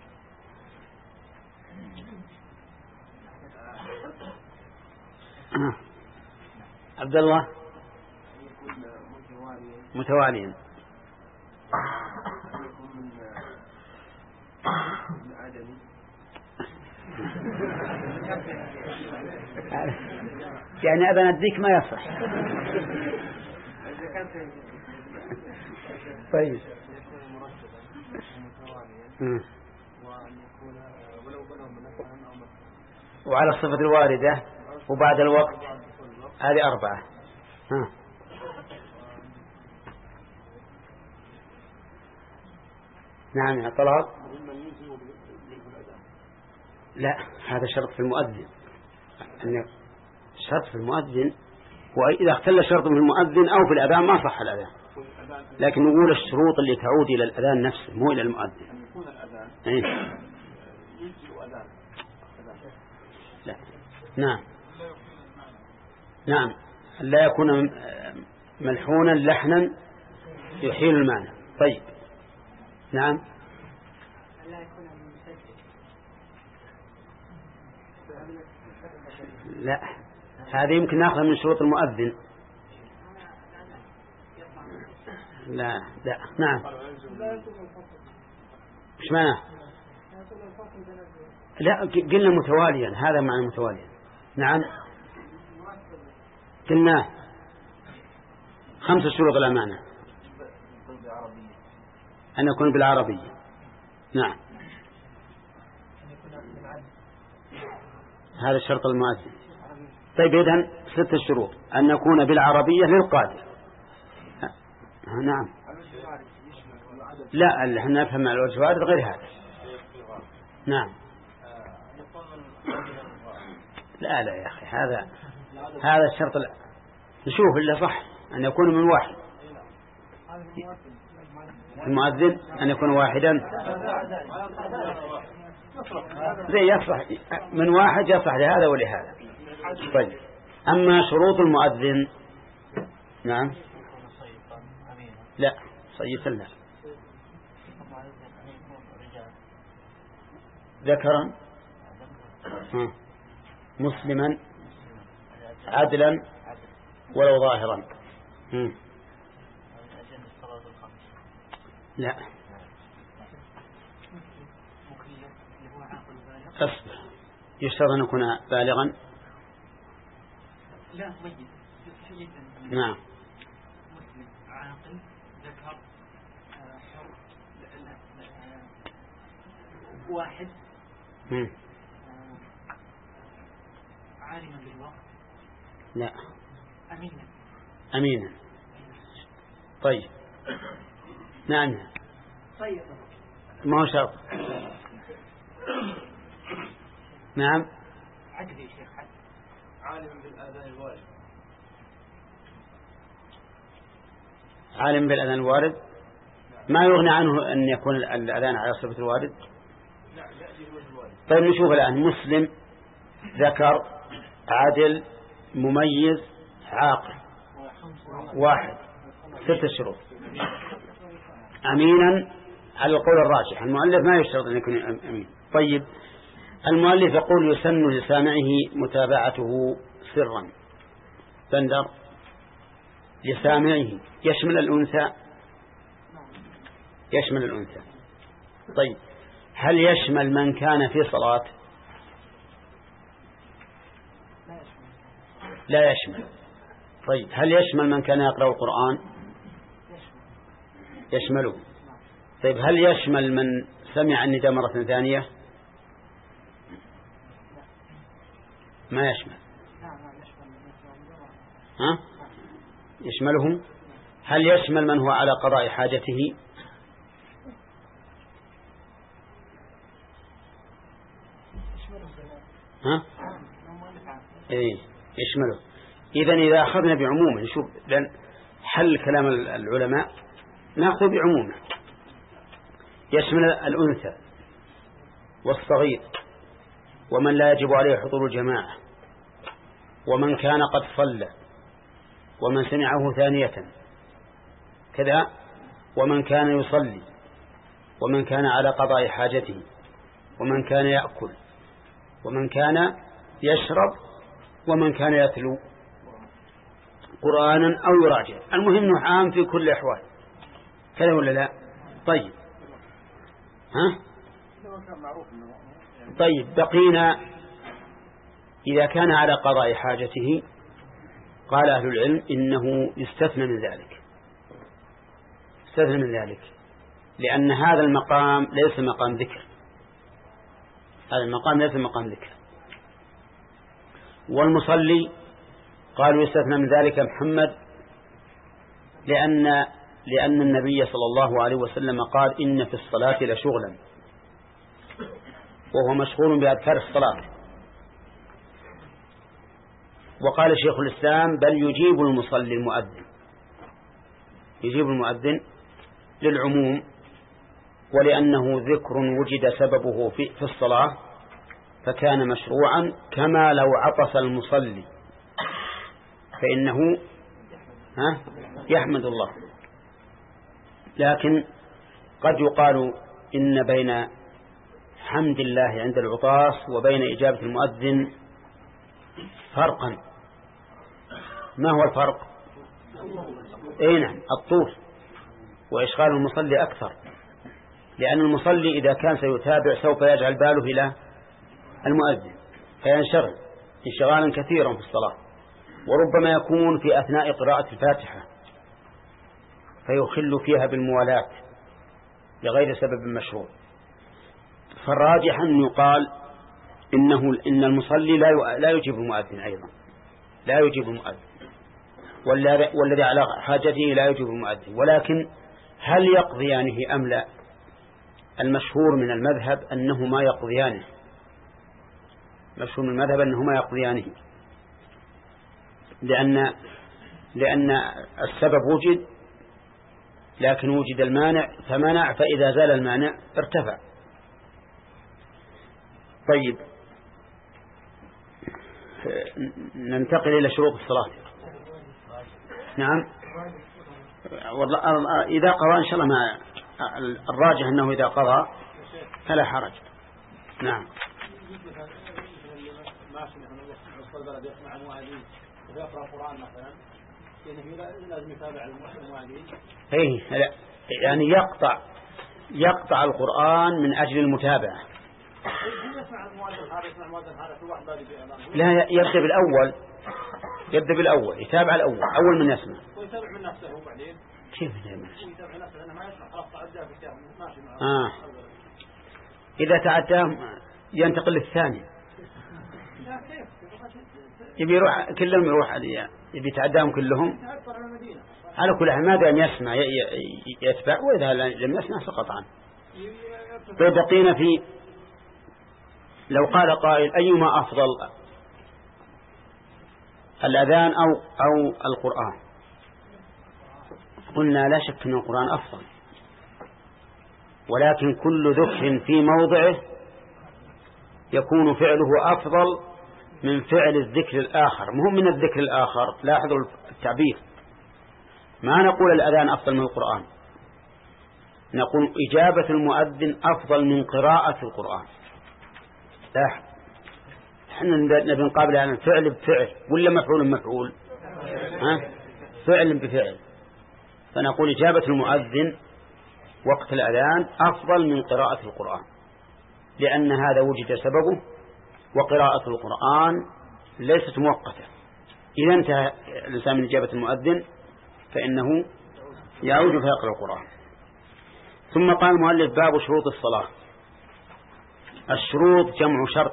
آه. عبد الله. يكون متواليا. متواليا. يكون من من عدم. يعني أذان الديك ما يصح. طيب. وعلى الصفة الواردة وبعد الوقت هذه أربعة. ها. نعم يا طلال. لا هذا شرط في المؤذن. أن شرط في المؤذن وإذا اختل شرط في المؤذن أو في الأذان ما صح الأذان. لكن نقول الشروط اللي تعود إلى الأذان نفسه مو إلى المؤذن. أن يكون الأذان. إيه؟ يجزئ أذان. لا. نعم. نعم لا يكون ملحونا لحنا يحيل المعنى. طيب. نعم. لا يكون مسجل. لا هذه يمكن ناخذها من شروط المؤذن. لا لا. نعم. ايش معنى؟ لا قلنا متواليا، هذا معنى متواليا. نعم قلنا خمس شروط لا معنى أن يكون بالعربية. نعم هذا الشرط المؤذن. طيب إذن ست شروط: أن يكون بالعربية للقادر. نعم. لا، اللي احنا نفهم على الوجه الوارد غير هذا. نعم. لا لا يا أخي، هذا هذا الشرط. لا. نشوف اللي صح أن يكون من واحد. المؤذن أن يكون واحدا، زي يصلح من واحد يصلح لهذا ولهذا. طيب، أما شروط المؤذن. نعم. لا، صيتا لا. ذكرا مسلما عدلا ولو ظاهرا. لا، أصبر. يشترط أن يكون بالغا. لا ميت. نعم. مسلم عاقل ذكر حر واحد. مم. عالما بالوقت. لا. أمينا. أمينا. طيب. نعم. طيب. ما هو شرط. نعم. عدل يا شيخ. عدل. عالم بالآذان الوارد. عالم بالأذان الوارد ما يغني عنه أن يكون الأذان على صفة الوارد. طيب نشوف الآن: مسلم ذكر عادل مميز عاقل واحد. ستة شروط. أمينا على القول الراجح. المؤلف ما يشترط أن يكون أمين. طيب، المؤلف يقول: يسن لسامعه متابعته سرا. بندر. لسامعه يشمل الأنثى؟ يشمل الأنثى. طيب، هل يشمل من كان في صلاة؟ لا يشمل. طيب، هل يشمل من كان يقرأ القرآن؟ يشمله. طيب، هل يشمل من سمع النداء مرة ثانية؟ ما يشمل. ها؟ يشمله. هل يشمل من هو على قضاء حاجته؟ ها؟ إيه يشمله. إذن إذا أخذنا بعمومه، نشوف لأن حل كلام العلماء نأخذ بعمومه. يشمل الأنثى والصغير ومن لا يجب عليه حضور الجماعة ومن كان قد صلى ومن سمعه ثانية كذا ومن كان يصلي ومن كان على قضاء حاجته ومن كان يأكل ومن كان يشرب ومن كان يتلو قرآنا أو يراجع. المهم عام في كل الأحوال كذا ولا لا؟ طيب ها؟ طيب بقينا إذا كان على قضاء حاجته قال أهل العلم إنه يستثنى من ذلك. يستثنى من ذلك لأن هذا المقام ليس مقام ذكر. هذا المقام ليس مقام ذكر. والمصلي قالوا يستثنى من ذلك محمد لأن لأن النبي صلى الله عليه وسلم قال إن في الصلاة لشغلا وهو مشغول بأذكار الصلاة. وقال شيخ الإسلام بل يجيب المصلي المؤذن، يجيب المؤذن للعموم ولأنه ذكر وجد سببه في, في الصلاة فكان مشروعا كما لو عطس المصلي فإنه ها يحمد الله. لكن قد يقال إن بين حمد الله عند العطاس وبين إجابة المؤذن فرقا. ما هو الفرق؟ أي نعم الطول وإشغال المصلي أكثر لأن المصلي إذا كان سيتابع سوف يجعل باله إلى المؤذن فينشغل انشغالا كثيرا في الصلاة وربما يكون في أثناء قراءة الفاتحة فيخل فيها بالموالاة لغير سبب مشروع. فالراجح أن يقال إنه إن المصلي لا لا يجيب المؤذن أيضا لا يجيب المؤذن، والذي على حاجته لا يجيب المؤذن. ولكن هل يقضيانه أم لا؟ المشهور من المذهب أنهما يقضيانه، مشهور من المذهب أنهما يقضيانه، لأن لأن السبب وجد لكن وجد المانع فمنع، فإذا زال المانع ارتفع. طيب ننتقل إلى شروط الصلاة. نعم والله إذا قضى إن شاء الله ما الراجح أنه إذا قضى فلا حرج. نعم يقرأ القرآن مثلا لازم يتابع المؤذن. إيه لا يعني يقطع يقطع القرآن من أجل المتابعة. لا يبدأ بالأول يبدأ بالأول يتابع الأول أول من يسمع. ويتابع من نفسه وبعدين كيف يتابع؟ يتابع نفسه لأنه ما يسمع خلاص تعداه في كتاب ماشي معه. آه إذا تعداه ينتقل للثاني. يبي يروح كلهم يروح يبي يتعداهم كلهم على كل حال ما دام يسمع يتبع، وإذا لم يسمع سقط عنه. بقينا في لو قال قائل أيما أفضل الأذان أو أو القرآن، قلنا لا شك أن القرآن أفضل، ولكن كل ذكر في موضعه يكون فعله أفضل من فعل الذكر الآخر، مهم من الذكر الآخر. لاحظوا التعبير، ما نقول الأذان أفضل من القرآن، نقول إجابة المؤذن أفضل من قراءة القرآن. لاحظ احنا نبي نقابل عن فعل بفعل ولا مفعول مفعول، ها فعل بفعل، فنقول إجابة المؤذن وقت الأذان أفضل من قراءة القرآن، لأن هذا وجد سببه، وقراءة القرآن ليست مؤقتة. إذا انتهى الإنسان من إجابة المؤذن فإنه يعود فيقرأ القرآن. ثم قال المؤلف باب شروط الصلاة. الشروط جمع شرط،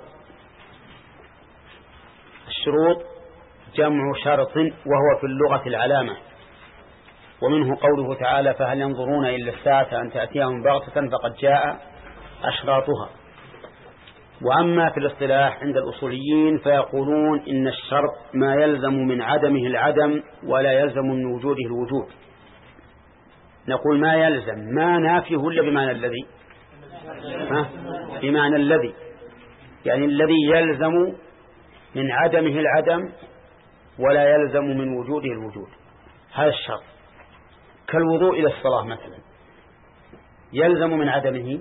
الشروط جمع شرط وهو في اللغة العلامة، ومنه قوله تعالى فهل ينظرون إلا الساعة أن تأتيهم بغتة فقد جاء أشراطها. وأما في الاصطلاح عند الأصوليين فيقولون إن الشرط ما يلزم من عدمه العدم ولا يلزم من وجوده الوجود. نقول ما يلزم ما نافيه إلا بمعنى الذي، ها؟ بمعنى الذي، يعني الذي يلزم من عدمه العدم ولا يلزم من وجوده الوجود، هذا الشرط. كالوضوء إلى الصلاة مثلا يلزم من عدمه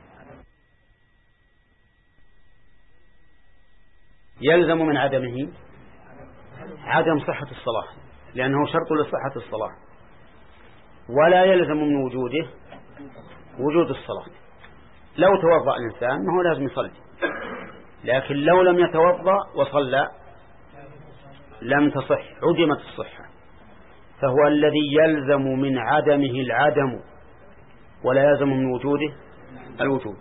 يلزم من عدمه عدم صحة الصلاة لأنه شرط لصحة الصلاة، ولا يلزم من وجوده وجود الصلاة. لو توضأ الإنسان ما هو لازم يصلي، لكن لو لم يتوضأ وصلى لم تصح، عدمت الصحة. فهو الذي يلزم من عدمه العدم ولا يلزم من وجوده الوجود.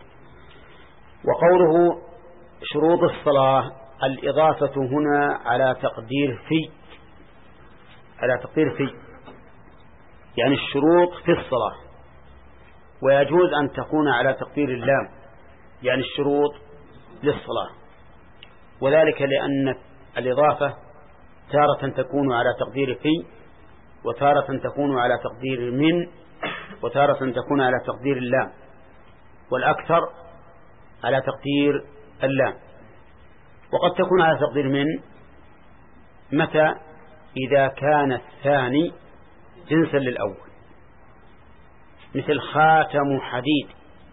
وقوله شروط الصلاة الإضافة هنا على تقدير في، على تقدير في يعني الشروط في الصلاة، ويجوز أن تكون على تقدير اللام يعني الشروط للصلاة، وذلك لأن الإضافة تارة تكون على تقدير في، وتارة تكون على تقدير من، وتارة تكون على تقدير اللام، والأكثر على تقدير اللام. وقد تكون على تقدير من متى؟ إذا كان الثاني جنسا للأول، مثل خاتم حديد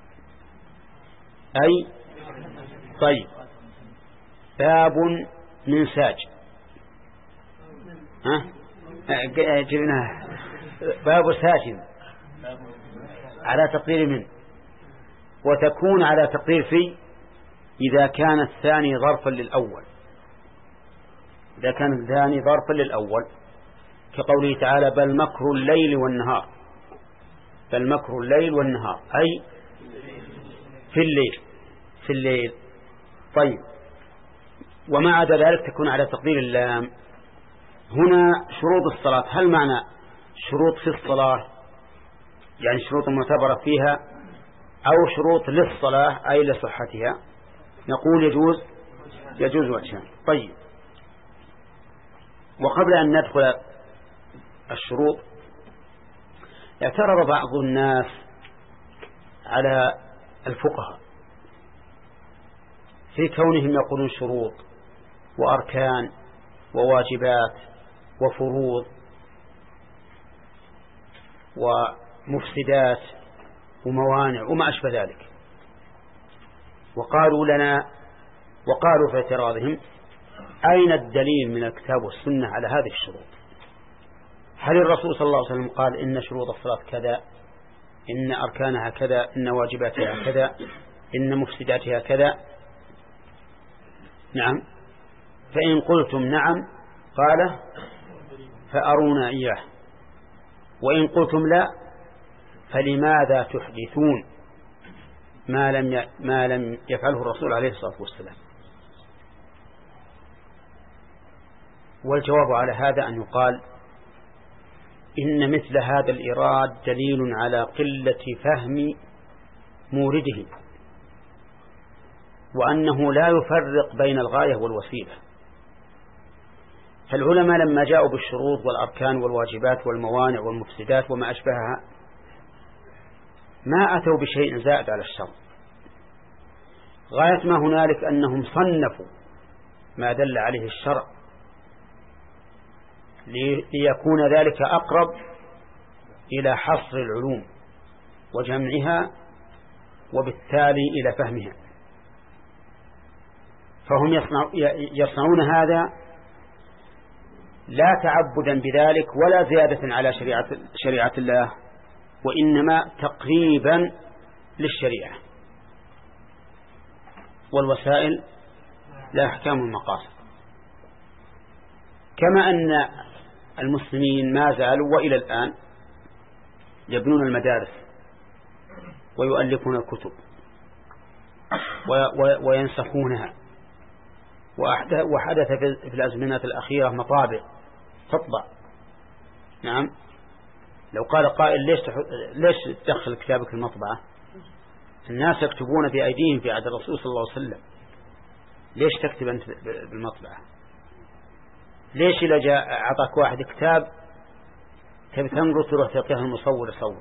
أي طيب باب من ساج، ها جبناه باب ساج على تقدير من، وتكون على تقدير في إذا كان الثاني ظرفا للأول، إذا كان الثاني ظرفا للأول، كقوله تعالى بل مكر الليل والنهار، بل مكر الليل والنهار أي في الليل في الليل. طيب وما عدا ذلك تكون على تقدير اللام، هنا شروط الصلاة، هل معنى شروط في الصلاة يعني شروط معتبرة فيها، أو شروط للصلاة أي لصحتها؟ نقول يجوز يجوز وجهان. طيب، وقبل أن ندخل الشروط اعترض بعض الناس على الفقهاء في كونهم يقولون شروط وأركان وواجبات وفروض ومفسدات وموانع وما أشبه ذلك، وقالوا لنا وقالوا في اعتراضهم: أين الدليل من الكتاب والسنة على هذه الشروط؟ هل الرسول صلى الله عليه وسلم قال إن شروط الصلاة كذا، إن أركانها كذا، إن واجباتها كذا، إن مفسداتها كذا؟ نعم. فإن قلتم نعم قال فأرونا إياه، وإن قلتم لا فلماذا تحدثون ما لم ما لم يفعله الرسول عليه الصلاة والسلام؟ والجواب على هذا أن يقال إن مثل هذا الإيراد دليل على قلة فهم مورده، وأنه لا يفرق بين الغاية والوسيلة. فالعلماء لما جاءوا بالشروط والأركان والواجبات والموانع والمفسدات وما أشبهها ما أتوا بشيء زائد على الشرع، غاية ما هنالك أنهم صنفوا ما دل عليه الشرع ليكون ذلك أقرب إلى حصر العلوم وجمعها وبالتالي إلى فهمها. فهم يصنعون هذا لا تعبدا بذلك ولا زيادة على شريعة, شريعة الله، وإنما تقريبا للشريعة، والوسائل لا أحكام المقاصد. كما أن المسلمين ما زالوا وإلى الآن يبنون المدارس ويؤلفون الكتب وينسخونها، وحدث في الأزمنة الأخيرة مطابع تطبع. نعم. لو قال قائل ليش ليش تدخل كتابك المطبعة؟ الناس يكتبون بأيديهم في عهد الرسول صلى الله عليه وسلم، ليش تكتب أنت بالمطبعة؟ ليش إذا جاء أعطاك واحد كتاب تبي تنقل تروح تعطيه المصور يصوره؟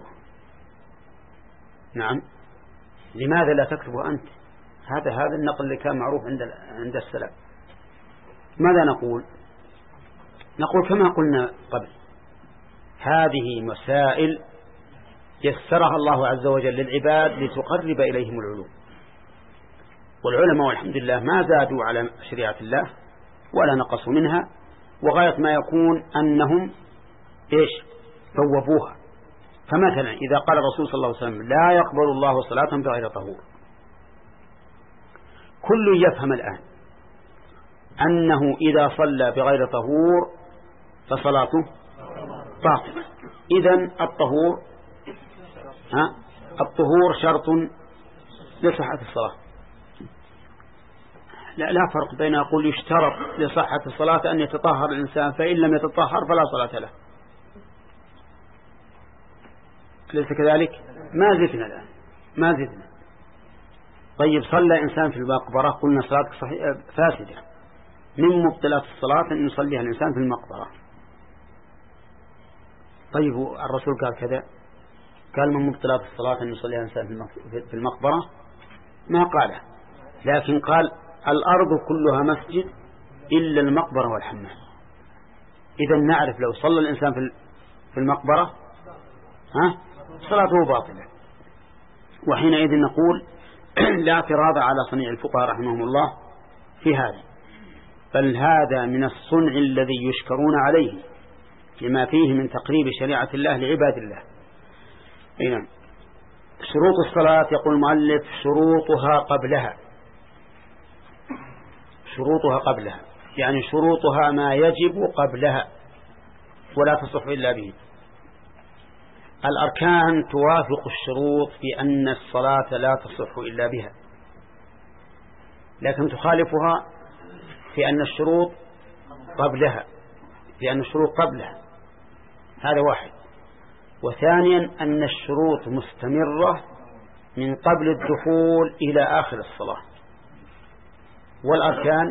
نعم. لماذا لا تكتبه أنت؟ هذا هذا النقل اللي كان معروف عند عند السلف. ماذا نقول؟ نقول كما قلنا قبل، هذه مسائل يسرها الله عز وجل للعباد لتقرب إليهم العلوم، والعلماء والحمد لله ما زادوا على شريعة الله ولا نقصوا منها، وغاية ما يكون أنهم إيش ثوبوها. فمثلا إذا قال الرسول صلى الله عليه وسلم لا يقبل الله صلاة بغير طهور، كل يفهم الآن أنه إذا صلى بغير طهور فصلاته باطلة. إذن الطهور ها الطهور شرط لصحة الصلاة. لا لا فرق بين أقول يشترط لصحة الصلاة أن يتطهر الإنسان، فإن لم يتطهر فلا صلاة له. ليس كذلك؟ ما زدنا الآن ما زدنا. طيب صلى إنسان في المقبرة، قلنا صلاتك فاسدة. من مبطلات الصلاة أن يصليها الإنسان في المقبرة. طيب الرسول قال كذا؟ قال من مبطلات الصلاة أن يصليها الإنسان في المقبرة؟ ما قاله، لكن قال الأرض كلها مسجد إلا المقبرة والحمام. إذا نعرف لو صلى الإنسان في المقبرة ها صلاته باطلة. وحينئذ نقول لا اعتراض على صنيع الفقهاء رحمهم الله في هذا، بل هذا من الصنع الذي يشكرون عليه لما فيه من تقريب شريعة الله لعباد الله. نعم. شروط الصلاة يقول المؤلف شروطها قبلها، شروطها قبلها يعني شروطها ما يجب قبلها ولا تصح إلا به. الأركان توافق الشروط في أن الصلاة لا تصح إلا بها، لكن تخالفها في أن الشروط قبلها لأن الشروط قبلها، هذا واحد. وثانيا أن الشروط مستمرة من قبل الدخول إلى آخر الصلاة، والأركان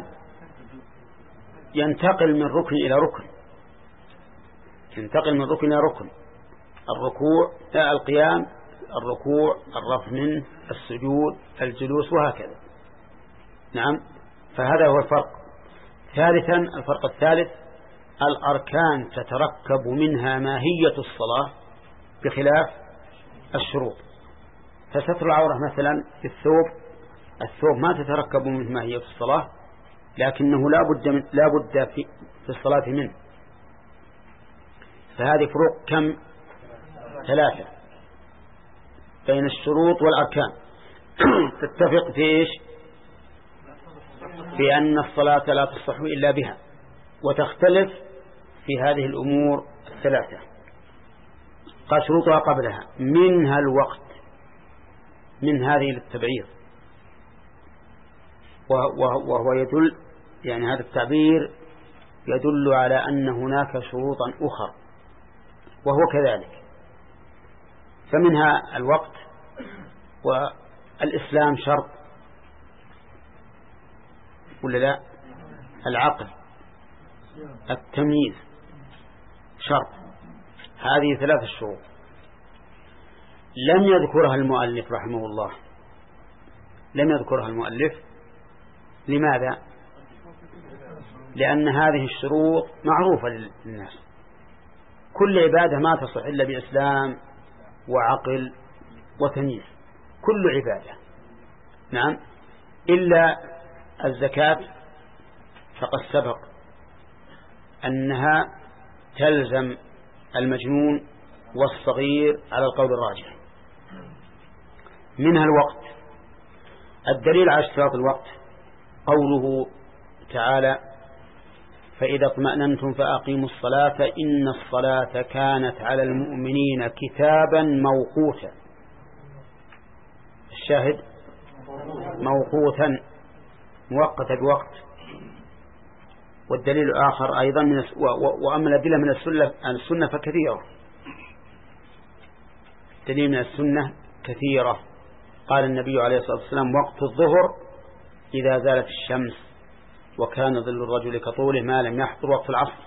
ينتقل من ركن إلى ركن، ينتقل من ركن إلى ركن، الركوع القيام، الركوع، الرفع منه، السجود، الجلوس، وهكذا. نعم، فهذا هو الفرق. ثالثا الفرق الثالث، الأركان تتركب منها ماهية الصلاة بخلاف الشروط. فستر العورة مثلا في الثوب، الثوب ما تتركب منه ماهية الصلاة، لكنه لا بد من لا بد في في الصلاة منه. فهذه فروق كم؟ ثلاثة بين الشروط والأركان. تتفق في إيش؟ بأن الصلاة لا تصح إلا بها، وتختلف في هذه الأمور الثلاثة. قال شروطها قبلها، منها الوقت، من هذه للتبعيض، وهو يدل، يعني هذا التعبير يدل على أن هناك شروطا أخرى، وهو كذلك. فمنها الوقت، والإسلام شرط ولا لا؟ العقل، التمييز شرط. هذه ثلاث الشروط لم يذكرها المؤلف رحمه الله، لم يذكرها المؤلف. لماذا؟ لأن هذه الشروط معروفة للناس. كل عبادة ما تصح إلا بإسلام وعقل وتمييز، كل عبادة. نعم، إلا الزكاة فقد سبق أنها تلزم المجنون والصغير على القول الراجح. منها الوقت. الدليل على اشتراط الوقت قوله تعالى: فإذا اطمأننتم فأقيموا الصلاة إن الصلاة كانت على المؤمنين كتابا موقوتا. الشاهد موقوتا، موقتا بوقت. والدليل الآخر أيضا من وأما الأدلة من السنة السنة فكثيرة، دليل من السنة كثيرة. قال النبي عليه الصلاة والسلام: وقت الظهر إذا زالت الشمس، وكان ظل الرجل كطوله ما لم يحضر وقت العصر.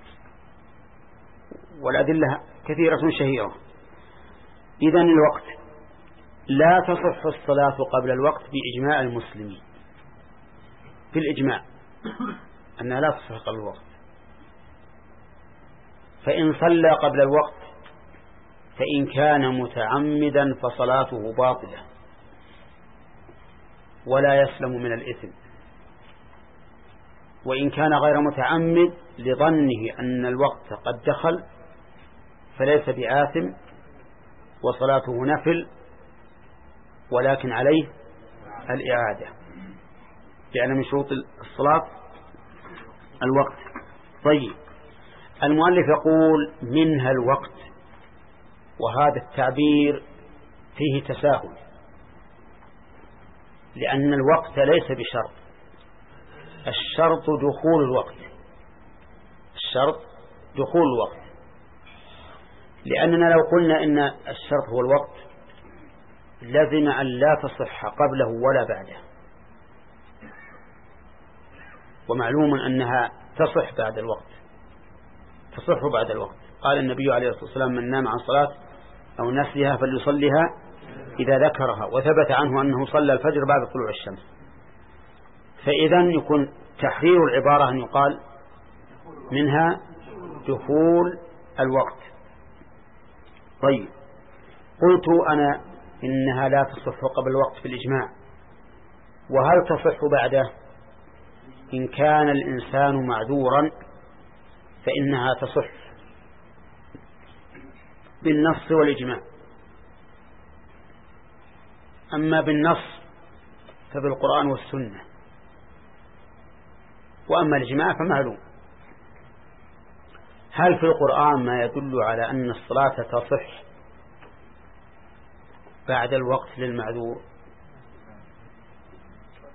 والأدلة كثيرة شهيرة. إذن الوقت لا تصح الصلاة قبل الوقت بإجماع المسلمين، في الإجماع أنها لا تصح قبل الوقت. فإن صلى قبل الوقت فإن كان متعمدا فصلاته باطلة ولا يسلم من الإثم، وإن كان غير متعمد لظنه أن الوقت قد دخل فليس بآثم وصلاته نفل، ولكن عليه الإعادة، لأن من شروط الصلاة الوقت. طيب، المؤلف يقول منها الوقت، وهذا التعبير فيه تساهل، لأن الوقت ليس بشرط، الشرط دخول الوقت، الشرط دخول الوقت. لأننا لو قلنا إن الشرط هو الوقت لازم أن لا تصح قبله ولا بعده، ومعلوم أنها تصح بعد الوقت، تصح بعد الوقت. قال النبي عليه الصلاة والسلام: من نام عن صلاة أو نسيها فليصليها إذا ذكرها، وثبت عنه أنه صلى الفجر بعد طلوع الشمس. فإذا يكون تحرير العبارة أن يقال منها دخول الوقت. طيب، قلت أنا إنها لا تصح قبل الوقت في الإجماع، وهل تصح بعده؟ إن كان الإنسان معذورا فإنها تصح بالنص والإجماع. أما بالنص فبالقرآن والسنة، وأما الإجماع فمعلوم. هل في القرآن ما يدل على أن الصلاة تصح بعد الوقت للمعذور؟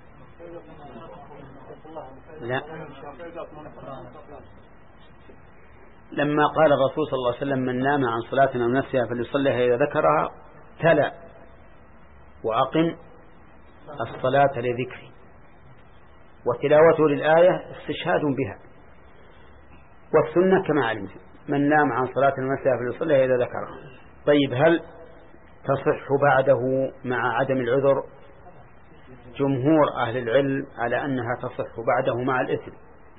لا. لما قال الرسول صلى الله عليه وسلم من نام عن صلاة أو نسيها فليصليها إذا ذكرها تلا وأقم الصلاة لذكري، وتلاوته للآية استشهاد بها. والسنة كما علمت من نام عن صلاة أو نسيها فليصليها إذا ذكرها. طيب هل تصح بعده مع عدم العذر؟ جمهور أهل العلم على أنها تصح بعده مع الإثم،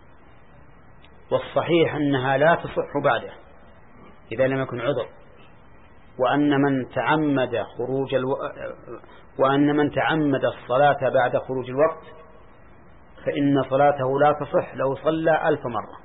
والصحيح أنها لا تصح بعده إذا لم يكن عذر، وأن من تعمد خروج الو... وأن من تعمد الصلاة بعد خروج الوقت فإن صلاته لا تصح لو صلى ألف مرة،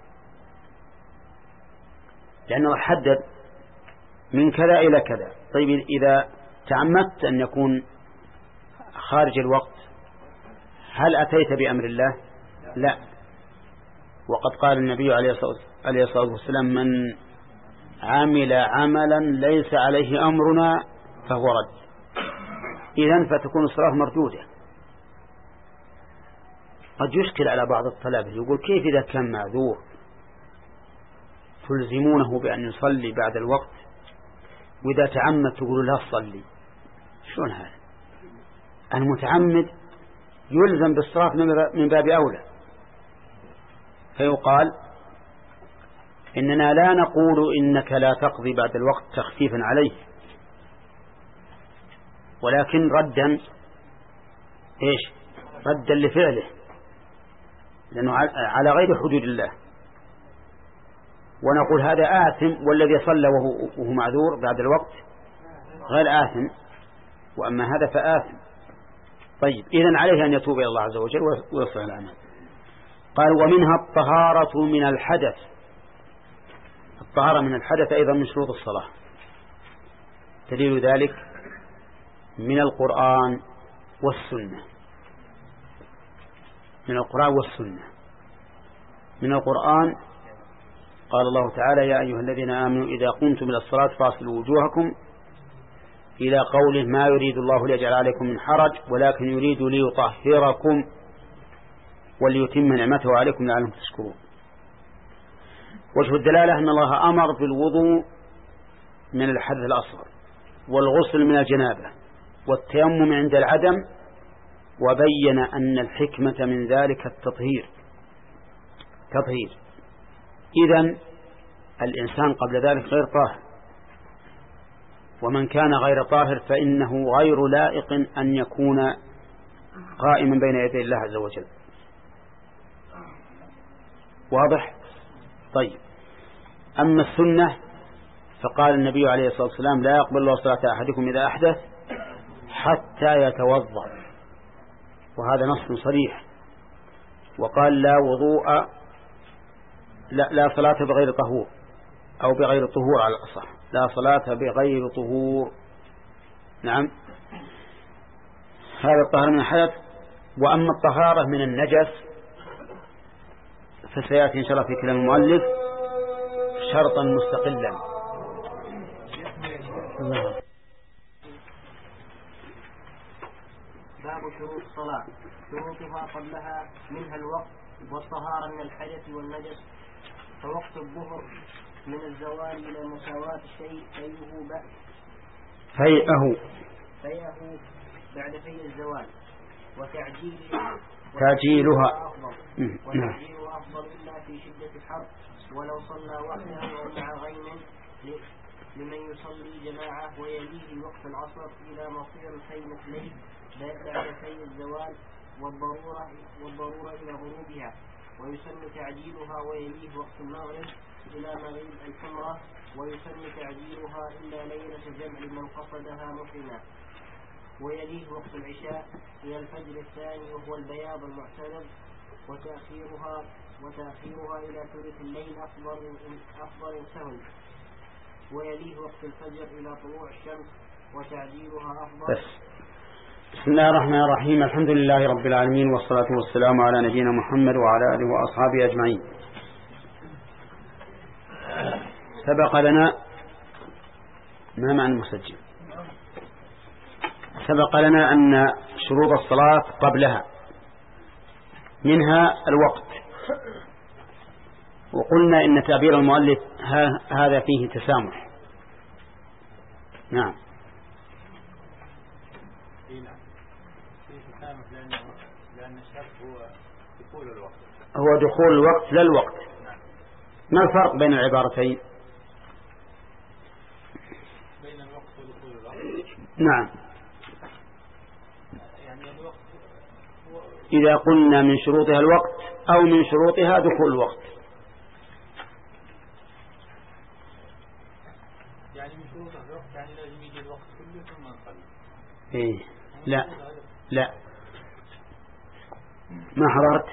لأنه حدد من كذا إلى كذا. طيب إذا تعمدت أن يكون خارج الوقت هل أتيت بأمر الله؟ لا. وقد قال النبي عليه الصلاة والسلام من عمل عملا ليس عليه أمرنا فهو رد. إذن فتكون الصلاة مردودة. قد يشكل على بعض الطلبة يقول كيف إذا كان معذور تلزمونه بأن يصلي بعد الوقت وإذا تعمد تقول لا تصلي؟ شلون هذا؟ المتعمد يلزم بالصلاة من باب أولى. فيقال إننا لا نقول إنك لا تقضي بعد الوقت تخفيفا عليه، ولكن ردا إيش؟ ردا لفعله، لأنه على غير حدود الله. ونقول هذا آثم، والذي صلى وهو معذور بعد الوقت غير آثم، وأما هذا فآثم. طيب إذن عليه أن يتوب إلى الله عز وجل ويصلح العمل. قال ومنها الطهارة من الحدث. الطهارة من الحدث أيضا من شروط الصلاة. دليل ذلك من القرآن والسنة. من القرآن والسنة. من القرآن قال الله تعالى يا أيها الذين آمنوا إذا قمتم إلى الصلاة فاغسلوا وجوهكم إلى قوله ما يريد الله ليجعل عليكم من حرج ولكن يريد ليطهركم وليتم نعمته عليكم لعلكم تشكرون. وجه الدلالة أن الله أمر بالوضوء من الحدث الأصغر والغسل من الجنابة والتيمم عند العدم، وبين أن الحكمة من ذلك التطهير. تطهير إذن الإنسان قبل ذلك غير طاهر، ومن كان غير طاهر فإنه غير لائق أن يكون قائما بين يدي الله عز وجل. واضح؟ طيب أما السنة فقال النبي عليه الصلاة والسلام لا يقبل الله صلاة أحدكم إذا أحدث حتى يتوضأ، وهذا نص صريح. وقال لا وضوء لا, لا صلاة بغير طهور أو بغير طهور على الأصح، لا صلاة بغير طهور. نعم هذا الطهارة من الحدث. وأما الطهارة من النجس فسيأتي إن شاء الله في كلام المؤلف شرطا مستقلا. باب شروط الصلاة. شروطها قبلها منها الوقت والطهارة من الحدث والنجس. فوقت الظهر من الزوال إلى مساواة الشيء فيه بأس فيئه فيئه بعد في الزوال وتعجيل تعجيلها أفضل وتعجيلها أفضل إلا في شدة الحر، ولو صلى وحده أو مع غيم لمن يصلي جماعة ويليه وقت العصر إلى مصير في مثليه بعد في الزوال والضرورة والضرورة إلى غروبها، ويسن تعجيلها ويليه وقت المغرب إلى مغيب الحمرة، ويسن تعجيلها إلا ليلة جمع من قصدها محرما، ويليه وقت العشاء إلى الفجر الثاني وهو البياض المعتدل، وتأخيرها وتأخيرها إلى ثلث الليل أفضل أفضل سهل، ويليه وقت الفجر إلى طلوع الشمس وتعجيلها أفضل. بس. بسم الله الرحمن الرحيم. الحمد لله رب العالمين والصلاة والسلام على نبينا محمد وعلى آله وأصحابه أجمعين. سبق لنا ما معنى المسجل سبق لنا أن شروط الصلاة قبلها منها الوقت وقلنا إن تعبير المؤلف هذا فيه تسامح. نعم لأن الشرط هو دخول الوقت هو دخول الوقت لا الوقت. ما الفرق بين العبارتين؟ بين الوقت ودخول الوقت. نعم يعني الوقت هو إذا قلنا من شروطها الوقت أو من شروطها دخول الوقت. يعني من شروطها الوقت يعني لازم يجي الوقت كله ثم نصلي. إيه لا لا ما حضرت.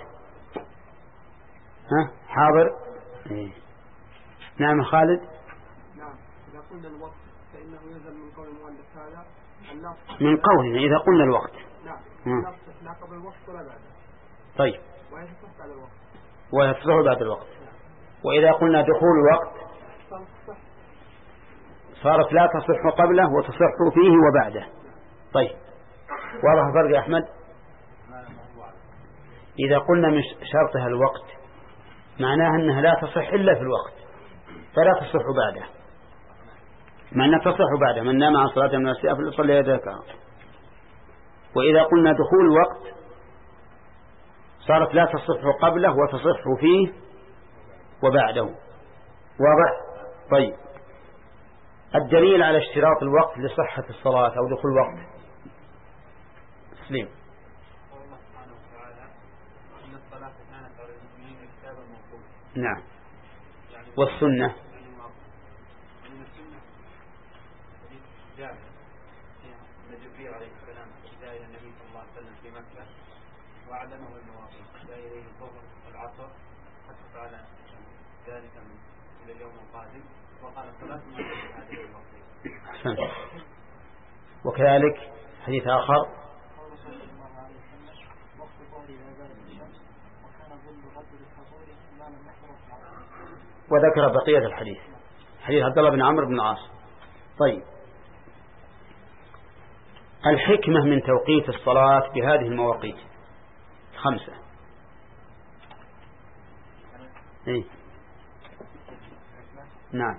ها حاضر. إيه. نعم خالد. نعم إذا قلنا الوقت فإنه ينزل من قول المؤلف هذا النص من قولنا إذا قلنا الوقت. نعم مم. النص لا قبل الوقت ولا بعده. طيب وهي تصح على الوقت. ويصلح بعد الوقت. وإذا قلنا دخول الوقت صح. صارت لا تصح قبله وتصح فيه وبعده. طيب واضح الفرق يا أحمد؟ إذا قلنا من شرطها الوقت معناها أنها لا تصح إلا في الوقت فلا تصح بعده، مع أنها تصح بعده من نام عن صلاة من السيئة فليصلي ذكرها. وإذا قلنا دخول الوقت صارت لا تصح قبله وتصح فيه وبعده. واضح؟ طيب الدليل على اشتراط الوقت لصحة الصلاة أو دخول الوقت. تسليم. الله سبحانه وتعالى إن الصلاة كانت على المؤمنين كتابا موقوتا. نعم. يعني والسنة يعني من السنة جاء أن جبريل عليه السلام جاء إلى النبي صلى الله عليه وسلم في مكة وأعلمه المواقيت، جاء إليه الظهر والعصر حتى فعل ذلك إلى اليوم القادم وقال الصلاة ما في هذه المواقيت. أحسن. وكذلك حديث آخر وذكر بقية الحديث حديث عبد الله بن عمرو بن العاص. طيب الحكمة من توقيت الصلاة بهذه المواقيت خمسة. إيه؟ نعم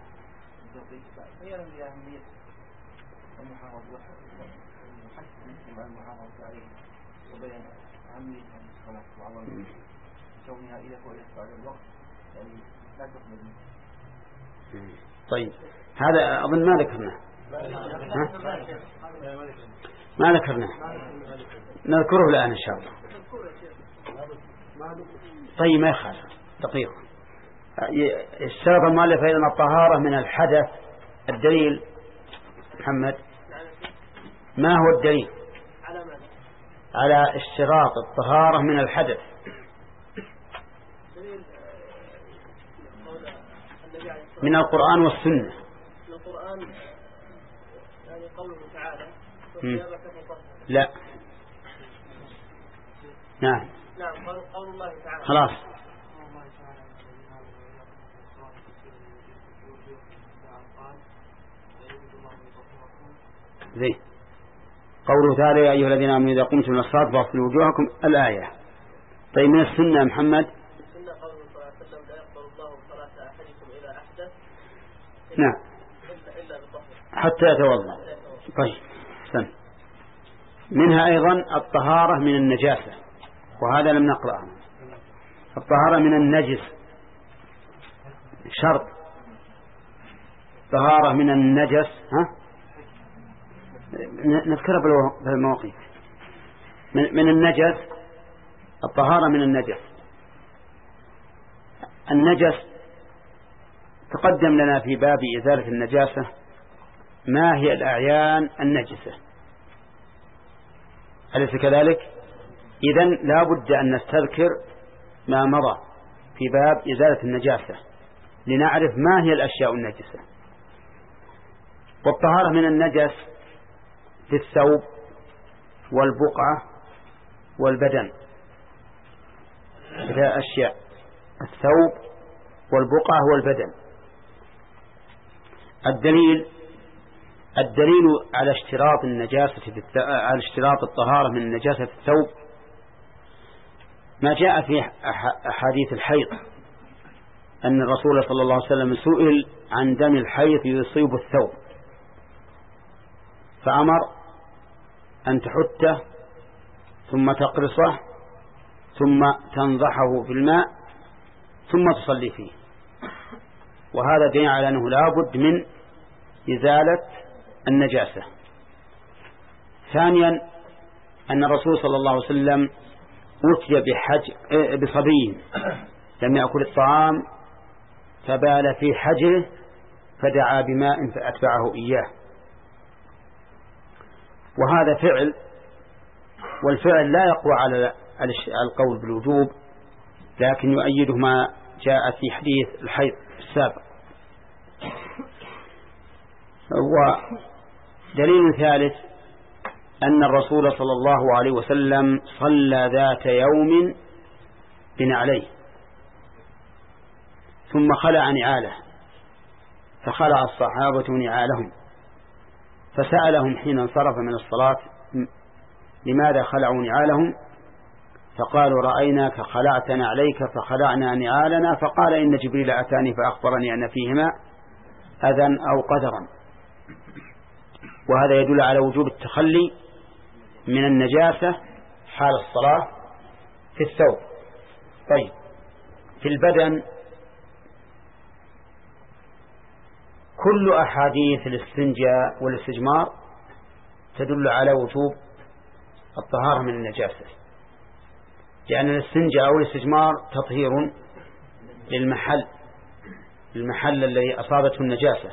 طيب هذا أظن ما ذكرناه. ما ذكرناه نذكره الآن إن شاء الله. طيب ما يخالف دقيقة. اشترط المؤلف أيضا الطهارة من الحدث. الدليل محمد ما هو الدليل على اشتراط الطهارة من الحدث؟ من القرآن والسنة. من القرآن يعني قوله تعالى لا نعم نعم قول الله تعالى خلاص زي قوله تعالى يا أيها الذين آمنوا إذا قمتم إلى الصلاة فاغسلوا وجوهكم الآية. طيب من السنة محمد. السنة قوله صلى الله عليه وسلم لا يقبل الله صلاة أحدكم إذا أحدث نعم إلا بطهر حتى يتوضأ. طيب سن. منها أيضا الطهارة من النجاسة وهذا لم نقرأه. الطهارة من النجس شرط. طهارة من النجس ها نذكرها بالمواقيت. من النجس الطهارة من النجس. النجس تقدم لنا في باب إزالة النجاسة ما هي الأعيان النجسة، أليس كذلك؟ إذن لا بد أن نستذكر ما مضى في باب إزالة النجاسة لنعرف ما هي الأشياء النجسة. والطهارة من النجس في الثوب والبقعة والبدن. إذا أشياء الثوب والبقعة والبدن. الدليل الدليل على اشتراط النجاسة على اشتراط الطهارة من النجاسة في الثوب ما جاء في أحاديث الحيض أن الرسول صلى الله عليه وسلم سئل عن دم الحيض يصيب الثوب، فأمر أن تحته ثم تقرصه ثم تنضحه في الماء ثم تصلي فيه. وهذا دليل على أنه لا بد من إزالة النجاسة. ثانيا أن الرسول صلى الله عليه وسلم أتي بحج بصبي لم يأكل الطعام فبال في حجره فدعا بماء فأتبعه إياه، وهذا فعل، والفعل لا يقوى على القول بالوجوب، لكن يؤيده ما جاء في حديث الحيض السابق. ودليل ثالث أن الرسول صلى الله عليه وسلم صلى ذات يوم بنعليه ثم خلع نعاله، فخلع الصحابة نعالهم فسألهم حين انصرف من الصلاة لماذا خلعوا نعالهم؟ فقالوا رأيناك خلعت نعليك فخلعنا نعالنا، فقال إن جبريل أتاني فأخبرني أن فيهما أذى أو قدرا. وهذا يدل على وجوب التخلي من النجاسة حال الصلاة في الثوب. طيب، في البدن كل أحاديث الاستنجاء والاستجمار تدل على وجوب الطهارة من النجاسة، لأن الاستنجاء أو الاستجمار تطهير للمحل المحل الذي أصابته النجاسة.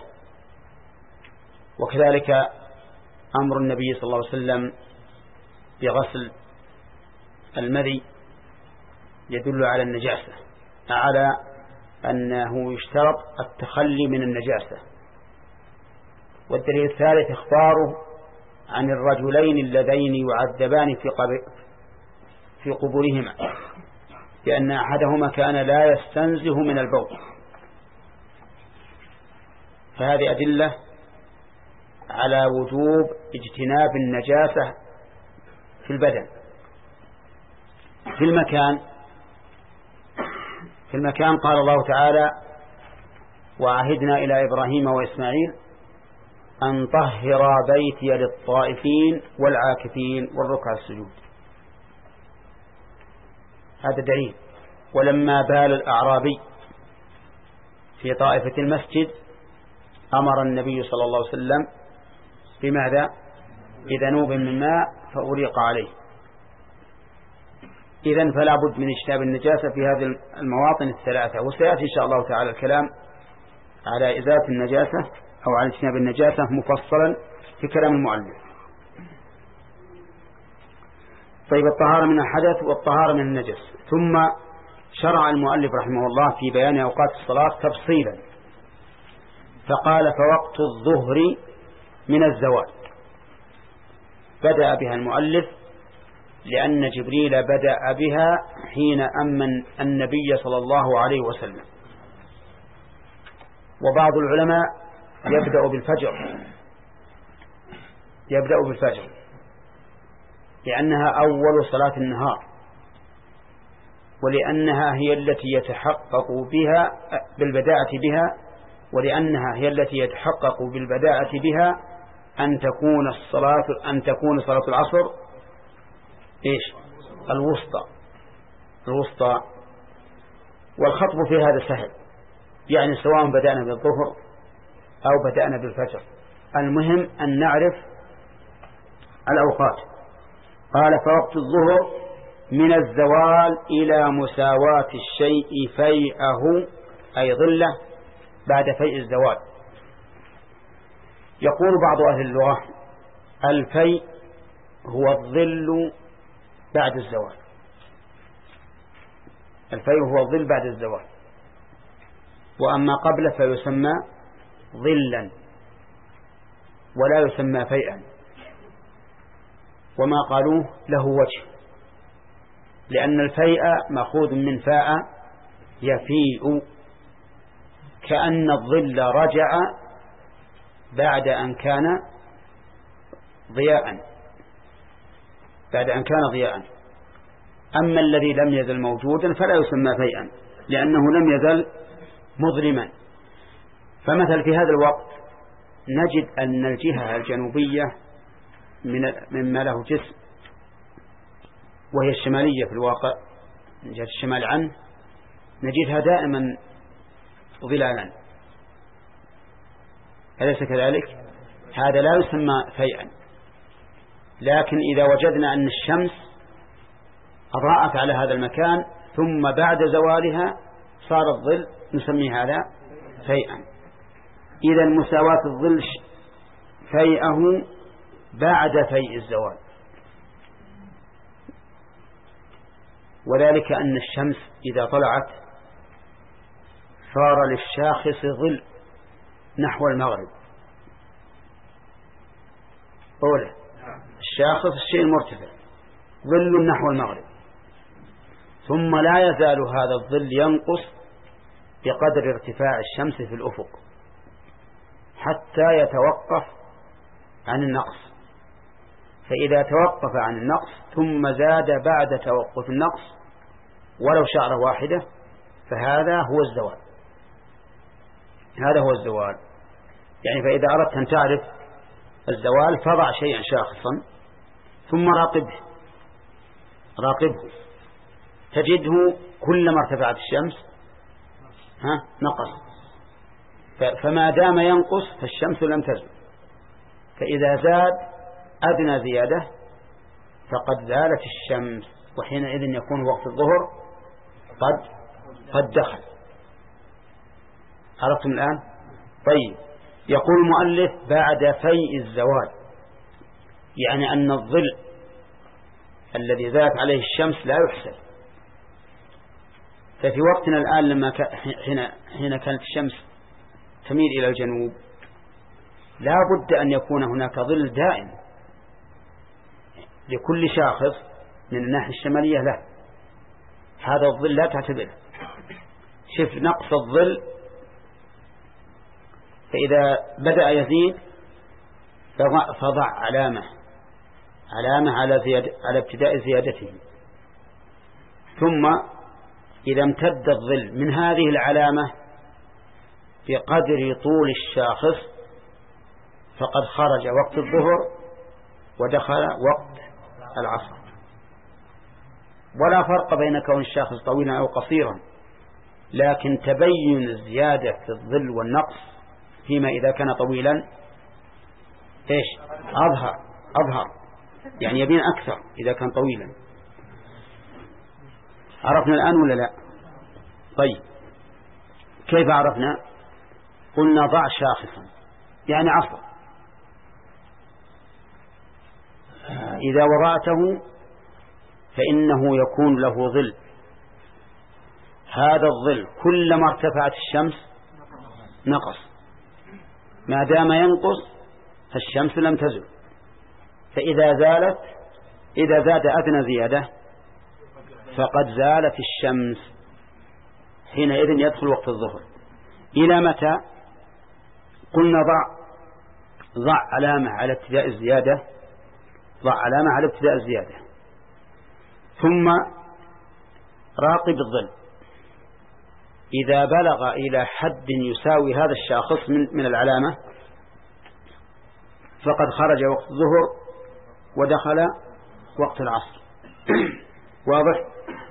وكذلك أمر النبي صلى الله عليه وسلم بغسل المذي يدل على النجاسة، على أنه يشترط التخلي من النجاسة. والدليل الثالث إخباره عن الرجلين اللذين يعذبان في في قبورهما لأن أحدهما كان لا يستنزه من البول. فهذه أدلة على وجوب اجتناب النجاسة في البدن. في المكان في المكان قال الله تعالى وعهدنا إلى إبراهيم وإسماعيل أن طهر بيتي للطائفين والعاكفين والركع السجود. هذا دليل. ولما بال الأعرابي في طائفة المسجد أمر النبي صلى الله عليه وسلم بماذا؟ بذنوب من ماء فأريق عليه. إذن فلا بد من اجتناب النجاسة في هذه المواطن الثلاثة، وسيأتي إن شاء الله تعالى الكلام على إزالة النجاسة أو على اجتناب النجاسة مفصلا في كلام المؤلف. طيب، الطهارة من الحدث والطهارة من النجس. ثم شرع المؤلف رحمه الله في بيان أوقات الصلاة تفصيلا، فقال فوقت الظهر من الزوال. بدأ بها المؤلف لأن جبريل بدأ بها حين أمن النبي صلى الله عليه وسلم. وبعض العلماء يبدأ بالفجر يبدأ بالفجر لأنها أول صلاة النهار، ولأنها هي التي يتحقق بها بالبداءة بها ولأنها هي التي يتحقق بالبداءة بها أن تكون الصلاة أن تكون صلاة العصر إيش الوسطى الوسطى والخطب في هذا سهل، يعني سواء بدأنا بالظهر أو بدأنا بالفجر، المهم أن نعرف الأوقات. قال فوقت الظهر من الزوال إلى مساواة الشيء فيئه أي ظله بعد فيء الزوال. يقول بعض أهل اللغة الفيء هو الظل بعد الزوال الفيء هو الظل بعد الزوال، وأما قبله فيسمى ظلا ولا يسمى فيئا، وما قالوه له وجه، لأن الفيء مأخوذ من فاء يفيء، كأن الظل رجع بعد أن كان ضياء بعد أن كان ضياء. أما الذي لم يزل موجودا فلا يسمى فيئا لأنه لم يزل مظلما. فمثل في هذا الوقت نجد أن الجهة الجنوبية من مما له جسم وهي الشمالية في الواقع من جهة الشمال عنه نجدها دائما ظلالا، أليس كذلك؟ هذا لا يسمى فيئا، لكن إذا وجدنا أن الشمس أضاءت على هذا المكان ثم بعد زوالها صار الظل نسمي هذا فيئا. إذا مساواة الظل فيئه بعد فيء الزوال، وذلك أن الشمس إذا طلعت صار للشاخص ظل نحو المغرب. أولا الشاخص الشيء المرتفع ظل نحو المغرب، ثم لا يزال هذا الظل ينقص بقدر ارتفاع الشمس في الأفق حتى يتوقف عن النقص. فإذا توقف عن النقص ثم زاد بعد توقف النقص ولو شعرة واحدة فهذا هو الزوال. هذا هو الزوال. يعني فإذا أردت أن تعرف الزوال فضع شيئا شاخصا ثم راقبه راقبه تجده كلما ارتفعت الشمس ها نقص، فما دام ينقص فالشمس لم تزل. فإذا زاد أدنى زيادة فقد زالت الشمس، وحينئذ يكون وقت الظهر قد قد دخل. عرفتم الآن؟ طيب، يقول المؤلف بعد فيء الزوال، يعني أن الظل الذي ذات عليه الشمس لا يحسب. ففي وقتنا الآن لما حين حين كانت الشمس تميل إلى الجنوب لا بد أن يكون هناك ظل دائم لكل شاخص من الناحية الشمالية له. هذا الظل لا تعتبره. شوف نقص الظل، فإذا بدأ يزيد فضع علامة علامة على زيادة على ابتداء زيادته، ثم إذا امتد الظل من هذه العلامة بقدر طول الشاخص فقد خرج وقت الظهر ودخل وقت العصر. ولا فرق بين كون الشاخص طويلا أو قصيرا، لكن تبين الزيادة في الظل والنقص فيما إذا كان طويلا إيش أظهر أظهر يعني يبين أكثر إذا كان طويلا. عرفنا الآن ولا لا؟ طيب، كيف عرفنا؟ قلنا ضع شاخصا يعني عصر، إذا وضعته فإنه يكون له ظل. هذا الظل كلما ارتفعت الشمس نقص، ما دام ينقص فالشمس لم تزل. فإذا زالت إذا زاد أدنى زيادة فقد زالت الشمس، حينئذ يدخل وقت الظهر. إلى متى؟ قلنا ضع ضع علامة على ابتداء الزيادة ضع علامة على ابتداء الزيادة ثم راقب الظل. إذا بلغ إلى حد يساوي هذا الشاخص من, من العلامة فقد خرج وقت الظهر ودخل وقت العصر. واضح؟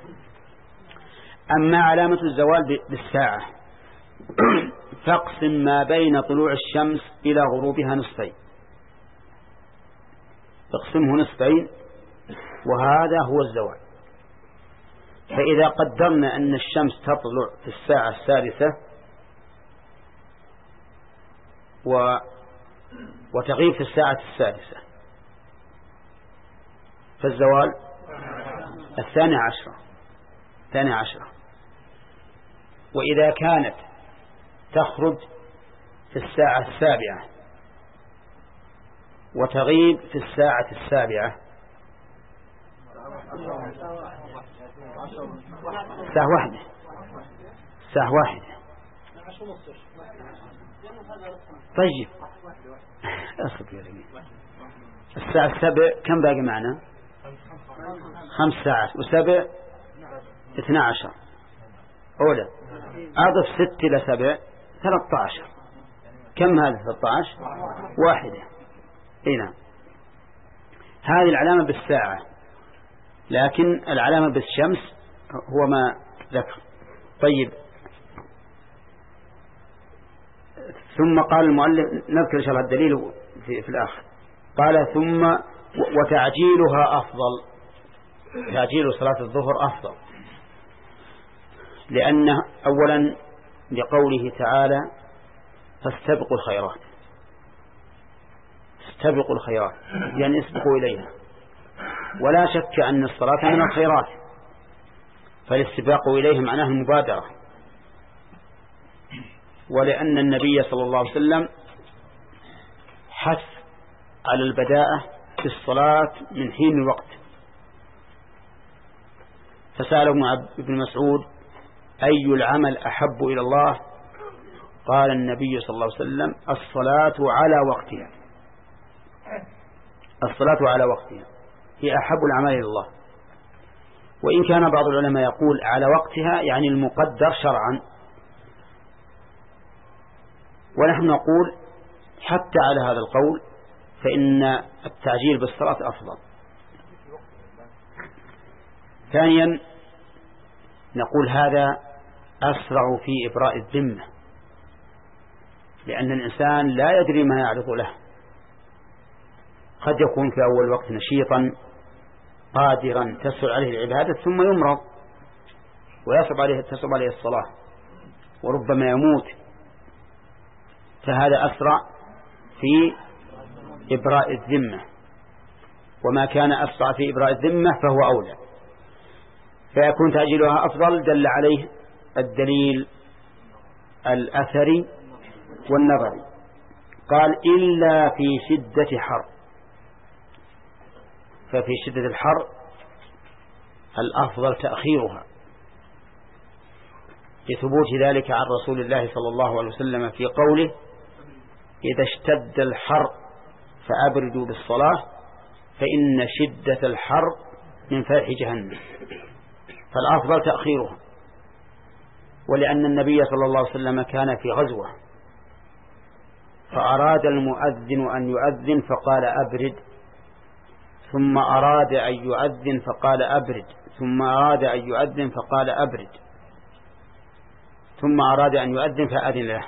أما علامة الزوال بالساعة فاقسم ما بين طلوع الشمس إلى غروبها نصفين، اقسمه نصفين وهذا هو الزوال. فإذا قدرنا أن الشمس تطلع في الساعة السادسة و... وتغيب في الساعة السادسة فالزوال الثانية عشرة الثانية عشرة. وإذا كانت تخرج في الساعة السابعة وتغيب في الساعة السابعة ساعة واحدة ساعة واحدة طيب أصدق يا رجل. الساعة السابع كم باقي معنا؟ خمس ساعات وسبع اثنى عشر. أولى. أضف ست إلى سبع ثلاثة عشر. كم هذا ثلاثة عشر؟ واحدة. هنا هذه العلامة بالساعة، لكن العلامة بالشمس هو ما ذكر. طيب، ثم قال المؤلف، نذكر إن شاء الله الدليل في, في الآخر. قال ثم وتعجيلها أفضل، تعجيل صلاة الظهر أفضل، لأن أولا لقوله تعالى فاستبقوا الخيرات، استبقوا الخيرات يعني اسبقوا إليها، ولا شك أن الصلاة من الخيرات، فالاستباق إليها معناه المبادرة. ولأن النبي صلى الله عليه وسلم حث على البداءة في الصلاة من حين الوقت. فسأله ابن مسعود أي العمل أحب إلى الله؟ قال النبي صلى الله عليه وسلم الصلاة على وقتها، الصلاة على وقتها هي أحب الأعمال إلى الله. وإن كان بعض العلماء يقول على وقتها يعني المقدر شرعا، ونحن نقول حتى على هذا القول فإن التعجيل بالصلاة أفضل. ثانيا نقول هذا أسرع في إبراء الذمة، لأن الإنسان لا يدري ما يعرض له، قد يكون في أول وقت نشيطا قادرا تسهل عليه العبادة، ثم يمرض ويصعب عليه تصعب عليه الصلاة وربما يموت، فهذا أسرع في إبراء الذمة، وما كان أسرع في إبراء الذمة فهو أولى، فيكون تأجيلها أفضل. دل عليه الدليل الأثري والنظري. قال إلا في شدة حر، ففي شدة الحر الأفضل تأخيرها، لثبوت ذلك عن رسول الله صلى الله عليه وسلم في قوله إذا اشتد الحر فأبردوا بالصلاة فإن شدة الحر من فيح جهنم، فالأفضل تأخيرها. ولأن النبي صلى الله عليه وسلم كان في غزوة فأراد المؤذن أن يؤذن فقال أبرد، ثم أراد أن يؤذن فقال أبرد، ثم أراد أن يؤذن فقال أبرد، ثم أراد أن يؤذن فأذن له.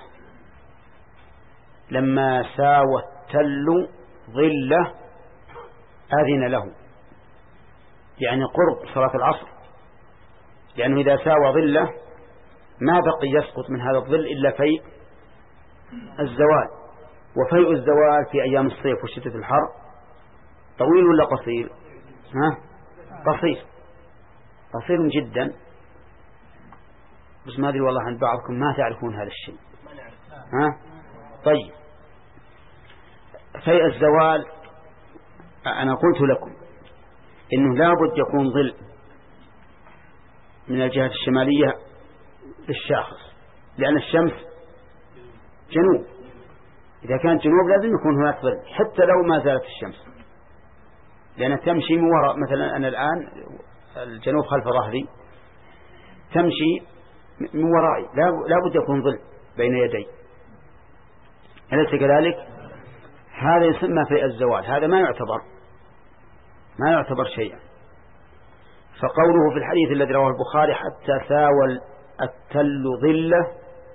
لما ساوى التل ظله أذن له، يعني قرب صلاة العصر، لأنه إذا ساوى ظله ما بقي يسقط من هذا الظل إلا فيء الزوال، وفيء الزوال في أيام الصيف وشدة الحر طويل ولا قصير؟ ها؟ قصير، قصير جدا، بس ما أدري والله عند بعضكم ما تعرفون هذا الشيء. ها؟ طيب، فيء الزوال أنا قلت لكم إنه لابد يكون ظل من الجهة الشمالية للشاخص، لأن الشمس جنوب، إذا كان جنوب لازم يكون هناك ظل حتى لو ما زالت الشمس، لأن تمشي من وراء. مثلا أنا الآن الجنوب خلف ظهري، تمشي من ورائي، لابد يكون ظل بين يدي، أليس كذلك؟ هذا يسمى في الزوال، هذا ما يعتبر ما يعتبر شيئا. فقوله في الحديث الذي رواه البخاري حتى ساوى التل ظله،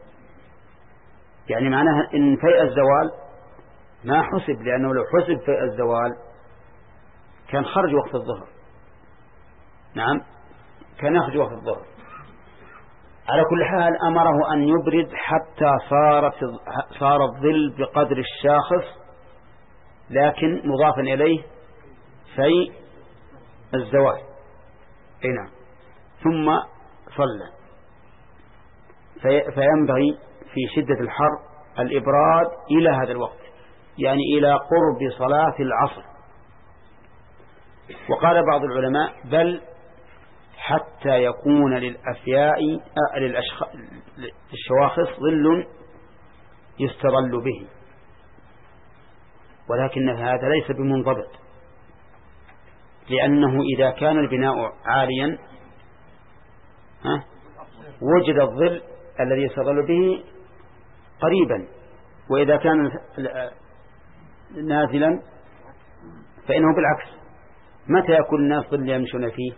يعني معناها إن فيء الزوال ما حسب، لأنه لو حسب فيء الزوال كان خرج وقت الظهر. نعم، كان يخرج وقت الظهر. على كل حال أمره أن يبرد حتى صارت صار الظل بقدر الشاخص، لكن مضافا إليه في الزوال. نعم، ثم صلى. في فينبغي في شدة الحر الإبراد إلى هذا الوقت، يعني إلى قرب صلاة العصر. وقال بعض العلماء بل حتى يكون للأفياء للشواخص ظل يستظل به، ولكن هذا ليس بمنضبط، لأنه إذا كان البناء عاليا ها وجد الظل الذي يستظل به قريبا، وإذا كان نازلا فإنه بالعكس. متى يكون الناس ظل يمشون فيه؟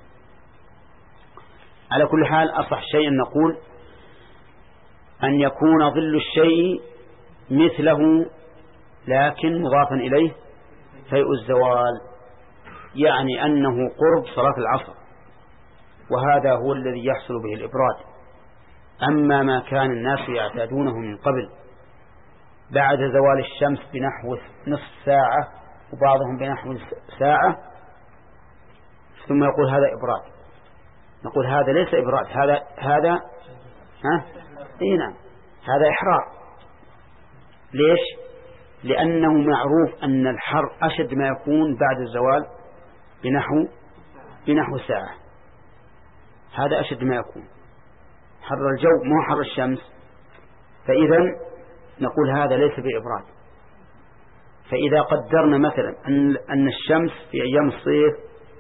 على كل حال أصح شيء أن نقول أن يكون ظل الشيء مثله لكن مضافا إليه فيء الزوال، يعني أنه قرب صلاة العصر، وهذا هو الذي يحصل به الإبراد. أما ما كان الناس يعتادونه من قبل بعد زوال الشمس بنحو نصف ساعة وبعضهم بنحو ساعة ثم يقول هذا إبراد، نقول هذا ليس إبراد، هذا هذا ها إيه نعم هذا إحرار. ليش؟ لأنه معروف أن الحر أشد ما يكون بعد الزوال بنحو بنحو ساعة، هذا أشد ما يكون، حر الجو مو حر الشمس. فإذا نقول هذا ليس بإبراد. فإذا قدرنا مثلا أن أن الشمس في أيام الصيف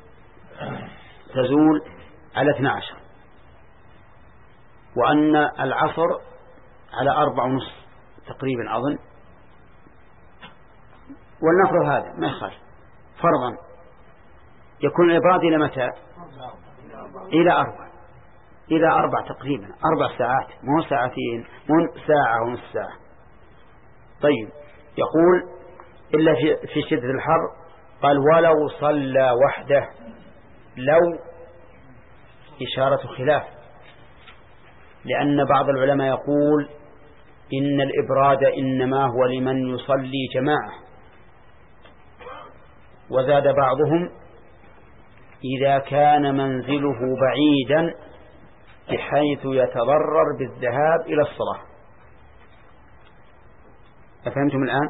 تزول على اثني عشر وأن العصر على أربع ونصف تقريبا أظن، ولنفرض هذا ما يخالف فرضا، يكون الإبراد إلى متى؟ إلى أربع إلى أربع تقريبا أربع ساعات، مو ساعتين، مو ساعة ونصف ساعة. طيب يقول إلا في, في شدة الحر، قال ولو صلى وحده، لو إشارة خلاف، لأن بعض العلماء يقول إن الإبراد إنما هو لمن يصلي جماعة، وزاد بعضهم إذا كان منزله بعيدا بحيث يتضرر بالذهاب إلى الصلاة. أفهمتم الآن؟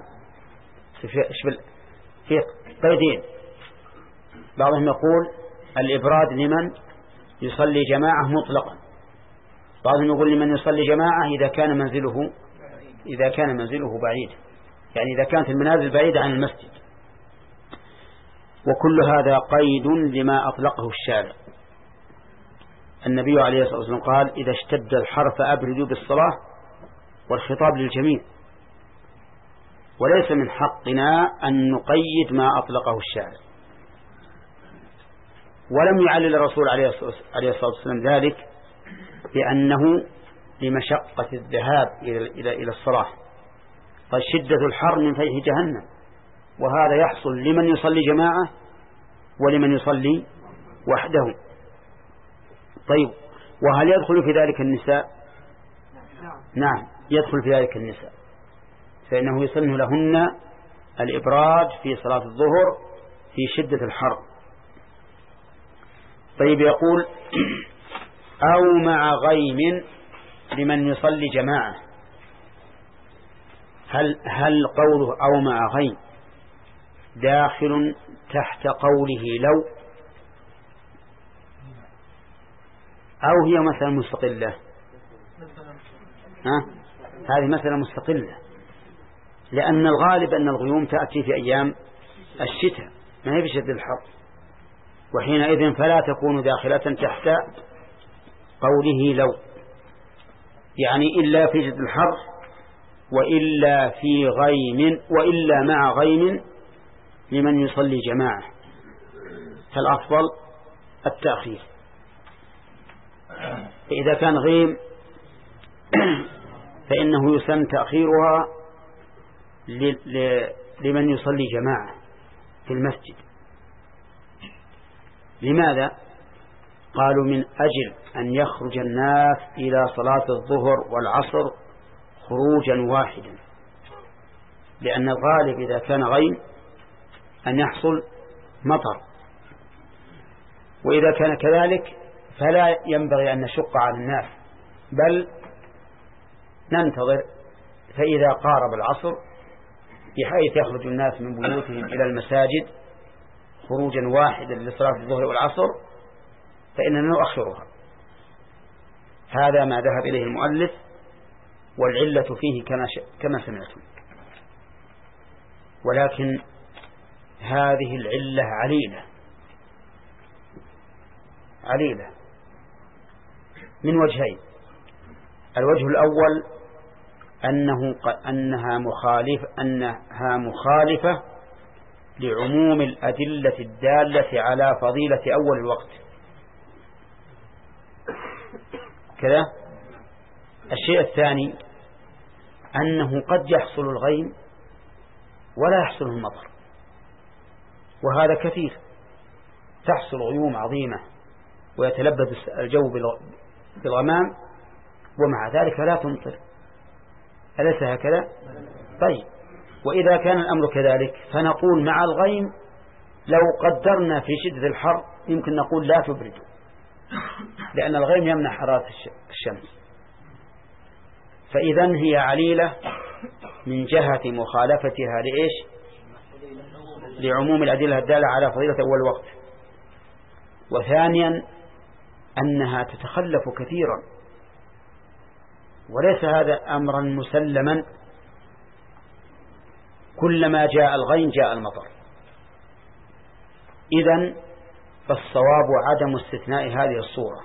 في قيدين، بعضهم يقول الإبراد لمن يصلي جماعة مطلقا، بعضهم يقول لمن يصلي جماعة إذا كان منزله إذا كان منزله بعيد، يعني إذا كانت المنازل بعيدة عن المسجد. وكل هذا قيد لما أطلقه الشارع. النبي عليه الصلاة والسلام قال إذا اشتد الحر فأبردوا بالصلاة، والخطاب للجميع، وليس من حقنا أن نقيد ما أطلقه الشارع. ولم يعلل الرسول عليه الصلاة والسلام ذلك بأنه لمشقة الذهاب إلى إلى الصلاة، فشدة الحر من فيح جهنم، وهذا يحصل لمن يصلي جماعة ولمن يصلي وحده. طيب وهل يدخل في ذلك النساء؟ نعم يدخل في ذلك النساء، فإنه يسن لهن الإبراد في صلاة الظهر في شدة الحر. طيب يقول أو مع غيم لمن يصلي جماعة، هل هل قوله أو مع غيم داخل تحت قوله لو، أو هي مثلا مستقلة؟ ها؟ هذه مثلا مستقلة، لأن الغالب أن الغيوم تأتي في أيام الشتاء ما هي بشدة الحر، وحينئذ فلا تكون داخلة تحت قوله لو، يعني إلا في شدة الحر وإلا في غيم وإلا مع غيم لمن يصلي جماعة، فالأفضل التأخير. فإذا كان غيم فإنه يسن تأخيرها لمن يصلي جماعة في المسجد. لماذا؟ قالوا من أجل أن يخرج الناس إلى صلاة الظهر والعصر خروجا واحدا، لأن الغالب إذا كان غيم أن يحصل مطر، وإذا كان كذلك فلا ينبغي أن نشق على الناس، بل ننتظر فإذا قارب العصر بحيث يخرج الناس من بيوتهم إلى المساجد خروجا واحدا لصلاة الظهر والعصر فإننا نؤخرها. هذا ما ذهب إليه المؤلف، والعلة فيه كما كما سمعتم، ولكن هذه العلة عليلة عليلة من وجهين. الوجه الأول أنه أنها مخالف أنها مخالفة لعموم الأدلة الدالة على فضيلة أول الوقت كذا. الشيء الثاني أنه قد يحصل الغيم ولا يحصل المطر، وهذا كثير، تحصل غيوم عظيمة ويتلبد الجو بالغمام ومع ذلك لا تمطر، أليس هكذا؟ طيب، وإذا كان الأمر كذلك فنقول مع الغيم لو قدرنا في شدة الحر يمكن نقول لا تبردوا، لأن الغيم يمنع حرارة الشمس. فإذن هي عليلة من جهة مخالفتها لإيش؟ لعموم الأدلة الدالة على فضيلة أول وقت. وثانيا أنها تتخلف كثيرا، وليس هذا أمرا مسلما، كلما جاء الغيم جاء المطر. إذن فالصواب عدم استثناء هذه الصورة،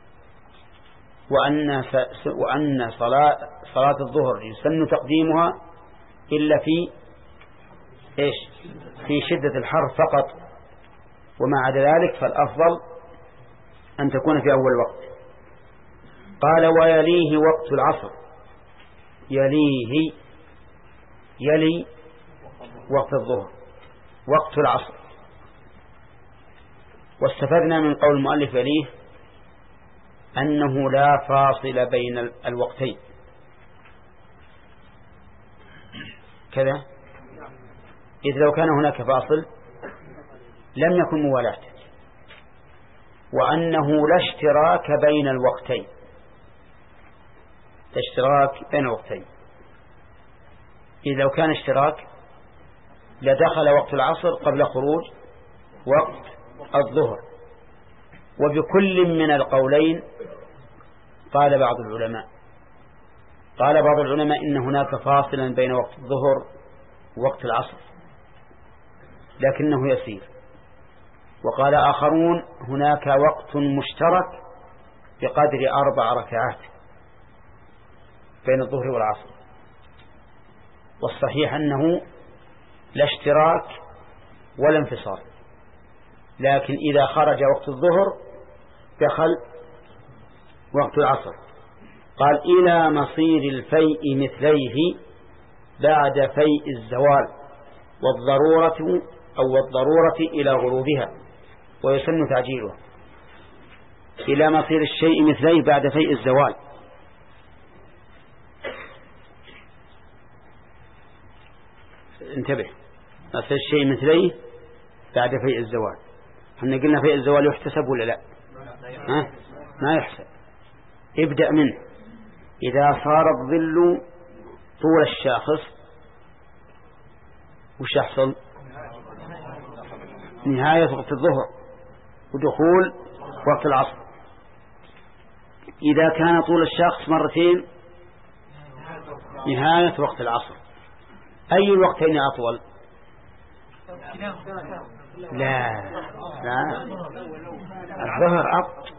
وأن وأن صلاة صلاة الظهر يسن تقديمها إلا في إيش؟ في شدة الحر فقط، وما عدا ذلك فالأفضل أن تكون في أول وقت. قال ويليه وقت العصر، يليه يلي وقت الظهر وقت العصر. واستفدنا من قول المؤلف يليه أنه لا فاصل بين الوقتين كذا، إذ لو كان هناك فاصل لم يكن موالاة، وأنه لا اشتراك بين الوقتين، اشتراك بين الوقتين، إذ لو كان اشتراك لدخل وقت العصر قبل خروج وقت الظهر. وبكل من القولين قال بعض العلماء قال بعض العلماء إن هناك فاصلا بين وقت الظهر ووقت العصر لكنه يسير، وقال آخرون هناك وقت مشترك بقدر أربع ركعات بين الظهر والعصر. والصحيح أنه لا اشتراك ولا انفصال، لكن إذا خرج وقت الظهر دخل وقت العصر. قال إلى مصير الفيء مثليه بعد فيء الزوال والضرورة أو الضرورة إلى غروبها، ويسن تعجيله. إلى مصير الشيء مثليه بعد فيء الزوال، انتبه، مصير الشيء مثليه بعد فيء الزوال. احنا قلنا فيء الزوال يحتسب ولا لا؟ ها؟ ما يحسب. ابدأ منه. إذا صار الظل طول الشاخص وش يحصل؟ نهاية وقت الظهر ودخول وقت العصر. إذا كان طول الشاخص مرتين نهاية وقت العصر. أي الوقتين أطول؟ لا لا الظهر أطول.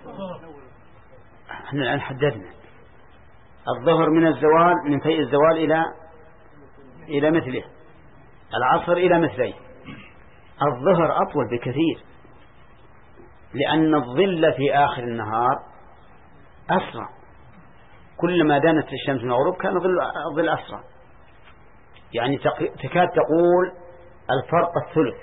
احنا الآن حددنا الظهر من الزوال من فيء الزوال إلى إلى مثله، العصر إلى مثليه. الظهر أطول بكثير، لأن الظل في آخر النهار أسرع، كلما دانت الشمس من الغروب كان الظل أسرع، يعني تكاد تقول الفرق الثلث.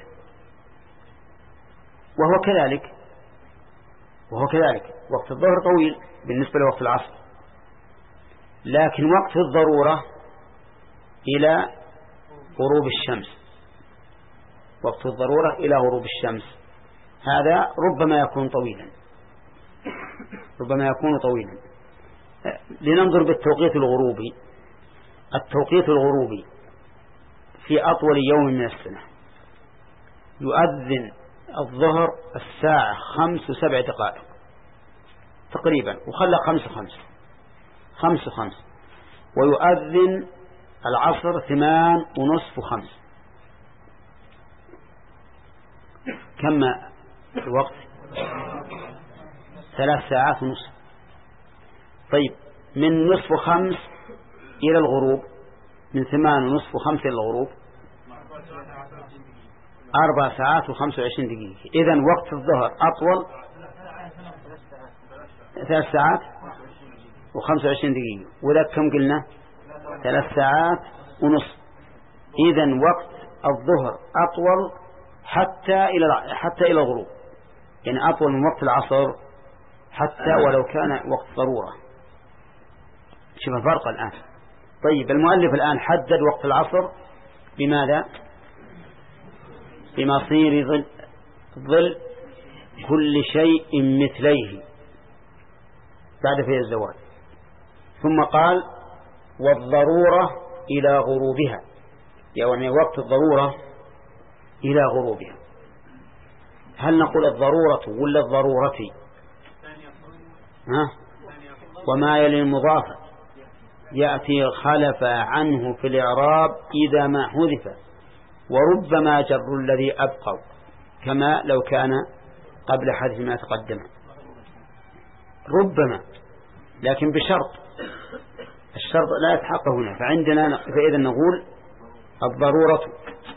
وهو كذلك وهو كذلك وقت الظهر طويل بالنسبة لوقت العصر، لكن وقت الضرورة إلى غروب الشمس، وقت الضرورة إلى غروب الشمس هذا ربما يكون طويلا ربما يكون طويلا. لننظر بالتوقيت الغروبي. التوقيت الغروبي في أطول يوم من السنة يؤذن الظهر الساعة خمس وسبع دقائق تقريبا، وخلى خمس وخمس خمس وخمس ويؤذن العصر ثمان ونصف وخمس. كم الوقت؟ ثلاث ساعات ونصف. طيب من نصف خمس إلى الغروب، من ثمان ونصف وخمس إلى الغروب أربع ساعات وخمس وعشرين دقيقة. إذن وقت الظهر أطول ثلاث ساعات وخمس وعشرين دقيقة، وذا كم قلنا؟ ثلاث ساعات ونصف. إذن وقت الظهر أطول حتى إلى حتى إلى الغروب، يعني أطول من وقت العصر حتى ولو كان وقت ضرورة. شوف الفرق الآن. طيب المؤلف الآن حدد وقت العصر بماذا؟ بمصير ظل, ظل كل شيء مثليه بعد في الزوال، ثم قال والضرورة إلى غروبها، يعني وقت الضرورة إلى غروبها. هل نقول الضرورة ولا الضرورة؟ ها؟ وما يلي المضاف يأتي خلف عنه في الإعراب إذا ما حذف، وربما جر الذي أبقوا كما لو كان قبل حذف ما تقدم، ربما، لكن بشرط، الشرط لا يتحقق هنا. فعندنا فإذا نقول الضرورة